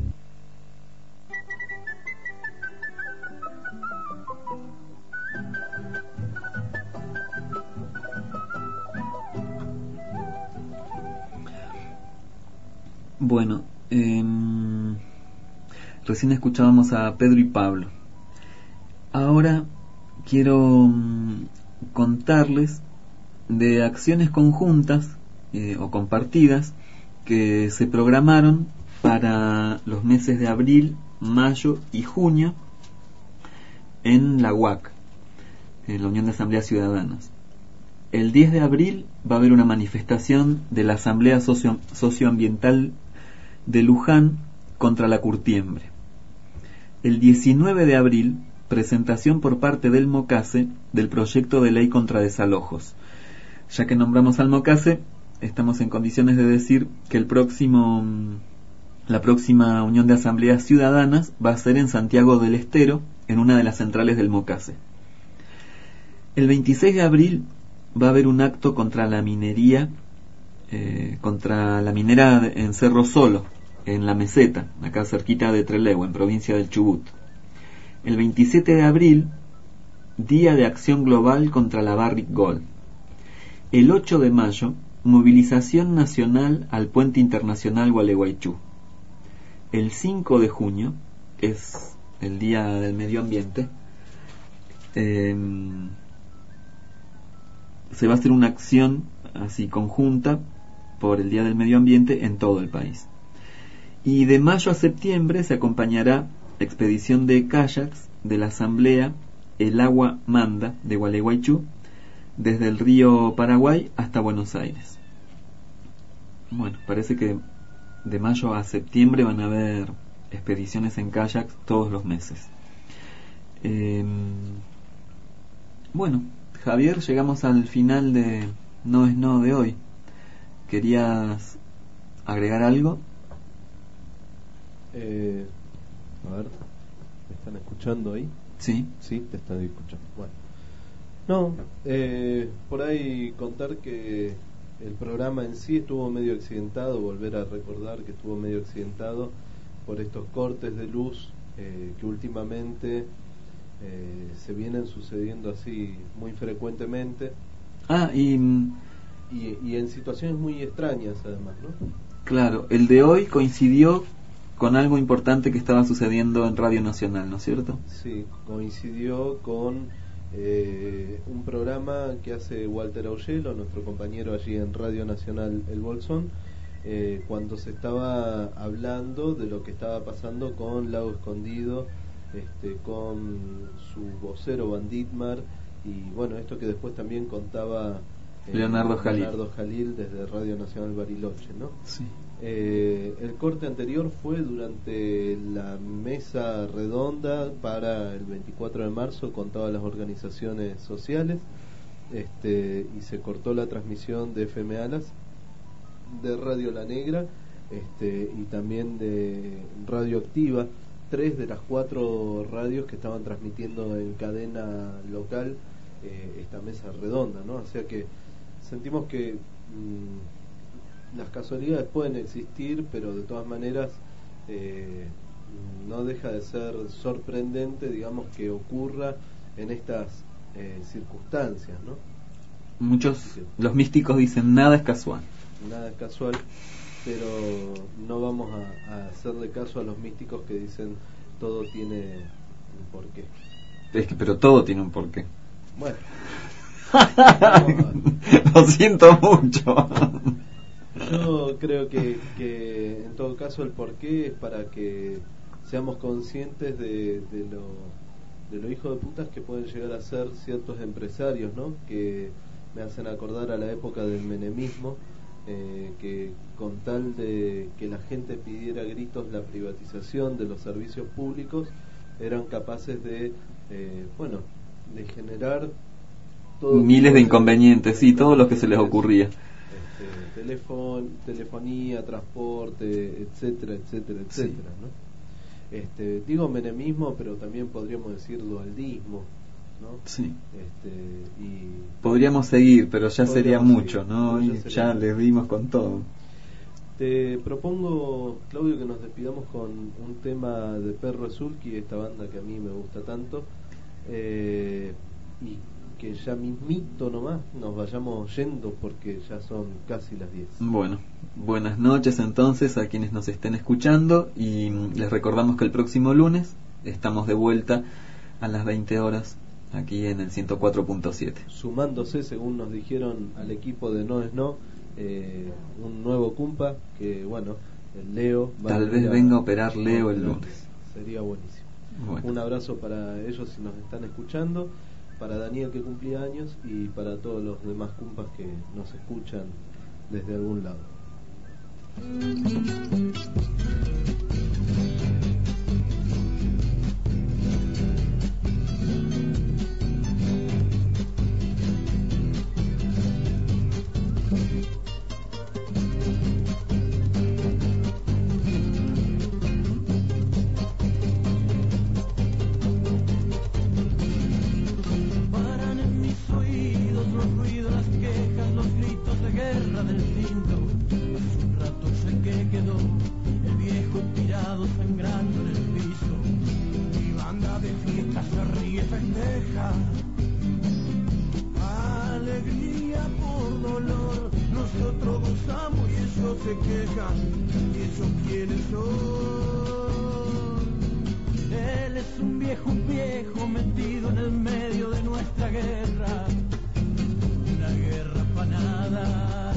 Bueno, eh, recién escuchábamos a Pedro y Pablo. Ahora quiero um, contarles de acciones conjuntas eh, o compartidas que se programaron para los meses de abril, mayo y junio en la U A C, en la Unión de Asambleas Ciudadanas. El diez de abril va a haber una manifestación de la Asamblea Socio- Socioambiental de Luján contra la curtiembre. El diecinueve de abril, presentación por parte del MOCASE del proyecto de ley contra desalojos. Ya que nombramos al MOCASE, estamos en condiciones de decir que el próximo, la próxima Unión de Asambleas Ciudadanas va a ser en Santiago del Estero, en una de las centrales del MOCASE. El veintiséis de abril va a haber un acto contra la minería eh, contra la minera en Cerro Solo, en La Meseta, acá cerquita de Trelew, en provincia del Chubut. El veintisiete de abril, Día de Acción Global contra la Barrick Gold. El ocho de mayo, movilización nacional al Puente Internacional Gualeguaychú. El cinco de junio, es el Día del Medio Ambiente, eh, se va a hacer una acción así conjunta por el Día del Medio Ambiente en todo el país. Y de mayo a septiembre se acompañará expedición de kayaks de la Asamblea El Agua Manda de Gualeguaychú, desde el río Paraguay hasta Buenos Aires. Bueno, parece que de mayo a septiembre van a haber expediciones en kayaks todos los meses. Eh, bueno, Javier, llegamos al final de No es No de hoy. ¿Querías agregar algo? Eh, a ver, ¿me están escuchando ahí? Sí. Sí, te están escuchando. Bueno. No, eh, por ahí contar que el programa en sí estuvo medio accidentado, volver a recordar que estuvo medio accidentado por estos cortes de luz eh, que últimamente eh, se vienen sucediendo así muy frecuentemente. Ah, y... y... y en situaciones muy extrañas además, ¿no? Claro, el de hoy coincidió con algo importante que estaba sucediendo en Radio Nacional, ¿no es cierto? Sí, coincidió con eh, un programa que hace Walter Augello, nuestro compañero allí en Radio Nacional El Bolsón, eh, cuando se estaba hablando de lo que estaba pasando con Lago Escondido, este, con su vocero Van Dittmar, y bueno, esto que después también contaba eh, Leonardo Jalil. Leonardo Jalil desde Radio Nacional Bariloche, ¿no? Sí. Eh, el corte anterior fue durante la mesa redonda para el veinticuatro de marzo con todas las organizaciones sociales, este, y se cortó la transmisión de F M Alas, de Radio La Negra, este, y también de Radio Activa, tres de las cuatro radios que estaban transmitiendo en cadena local eh, esta mesa redonda, ¿no? O sea que sentimos que mmm, las casualidades pueden existir, pero de todas maneras eh, no deja de ser sorprendente, digamos, que ocurra en estas eh, circunstancias, ¿no? Muchos, los místicos dicen nada es casual. Nada es casual, pero no vamos a, a hacerle caso a los místicos que dicen todo tiene un porqué. Es que, pero todo tiene un porqué. Bueno. Lo siento mucho. Yo creo que, que en todo caso el porqué es para que seamos conscientes de, de lo de lo hijos de putas que pueden llegar a ser ciertos empresarios, ¿no? Que me hacen acordar a la época del menemismo, eh, que con tal de que la gente pidiera a gritos la privatización de los servicios públicos, eran capaces de, eh, bueno, de generar todo miles de inconvenientes, sí, todo lo que se les ocurría. Este, telefon, telefonía, transporte, etcétera, etcétera, etcétera, sí. ¿no? Este, digo menemismo, pero también podríamos decir dualdismo, ¿no? Sí. Este, y podríamos seguir, pero ya sería mucho, seguir, ¿no? ya, Y sería ya les dimos con todo. Te propongo, Claudio, que nos despidamos con un tema de Perro Azulki, esta banda que a mí me gusta tanto, eh, y que ya mismito nomás nos vayamos yendo porque ya son casi las diez. Bueno, buenas noches entonces a quienes nos estén escuchando, y les recordamos que el próximo lunes estamos de vuelta a las veinte horas aquí en el ciento cuatro punto siete. Sumándose, según nos dijeron, al equipo de No es No, eh, un nuevo cumpa que, bueno, el Leo va tal a vez a, venga a operar Leo a el lunes. Sería buenísimo. Bueno. Un abrazo para ellos si nos están escuchando, para Daniel que cumplía años y para todos los demás cumpas que nos escuchan desde algún lado. Paran en mis oídos los ruidos, las quejas, los gritos de guerra del cinto. los amo y ellos se quejan. ¿Y ellos quiénes son? Él es un viejo, un viejo metido en el medio de nuestra guerra, una guerra panada.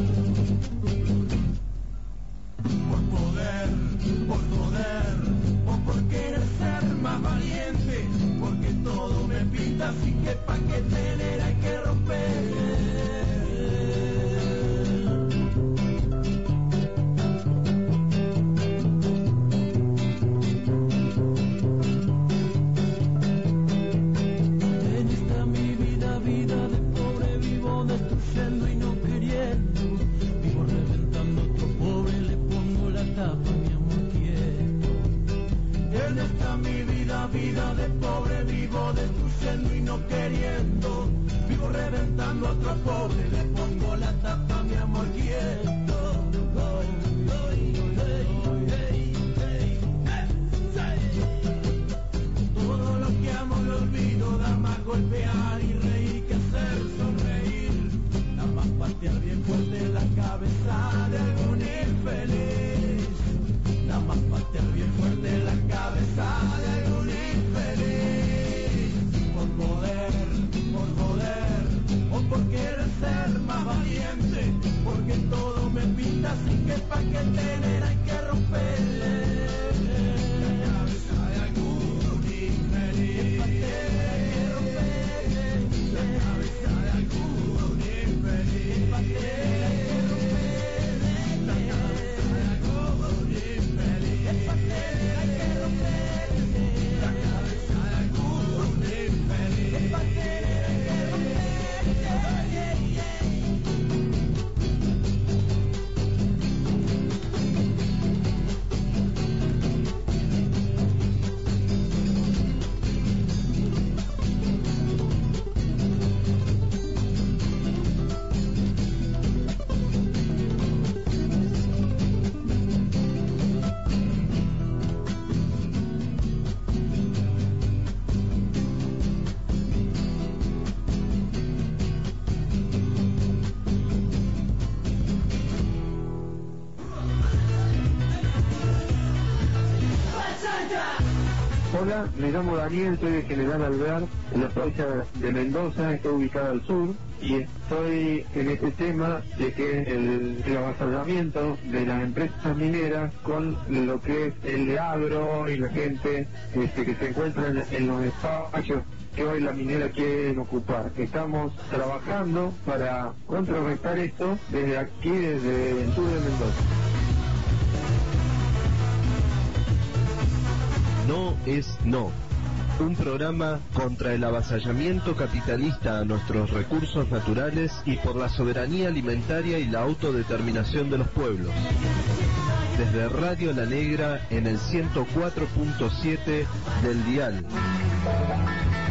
Por poder, por poder, o por querer ser más valiente, porque todo me pinta así que pa' que tener hay que romper. Vida de pobre vivo destruyendo y no queriendo, vivo reventando a otro pobre, le pongo la tapa, mi amor quieto. En esta mi vida, vida de pobre vivo destruyendo y no queriendo, vivo reventando a otro pobre, le pongo la tapa, mi amor quieto. Todo lo que amo lo olvido, da más golpear y reír que hacer sonreír, da más patear bien fuerte la cabeza de algún infeliz, da más patear bien fuerte la cabeza de algún infeliz, por poder, por poder, o por querer ser más valiente, porque todo me pinta así que pa' que tener hay que romperle la cabeza de algún infeliz. Hola, me llamo Daniel, soy de General Alvear, en la provincia de Mendoza, estoy ubicada al sur, y estoy en este tema de que el, el avasallamiento de las empresas mineras con lo que es el agro y la gente este, que se encuentra en, en los espacios que hoy la minera quiere ocupar. Estamos trabajando para contrarrestar esto desde aquí, desde el sur de Mendoza. No es no. Un programa contra el avasallamiento capitalista a nuestros recursos naturales y por la soberanía alimentaria y la autodeterminación de los pueblos. Desde Radio La Negra en el ciento cuatro punto siete del dial.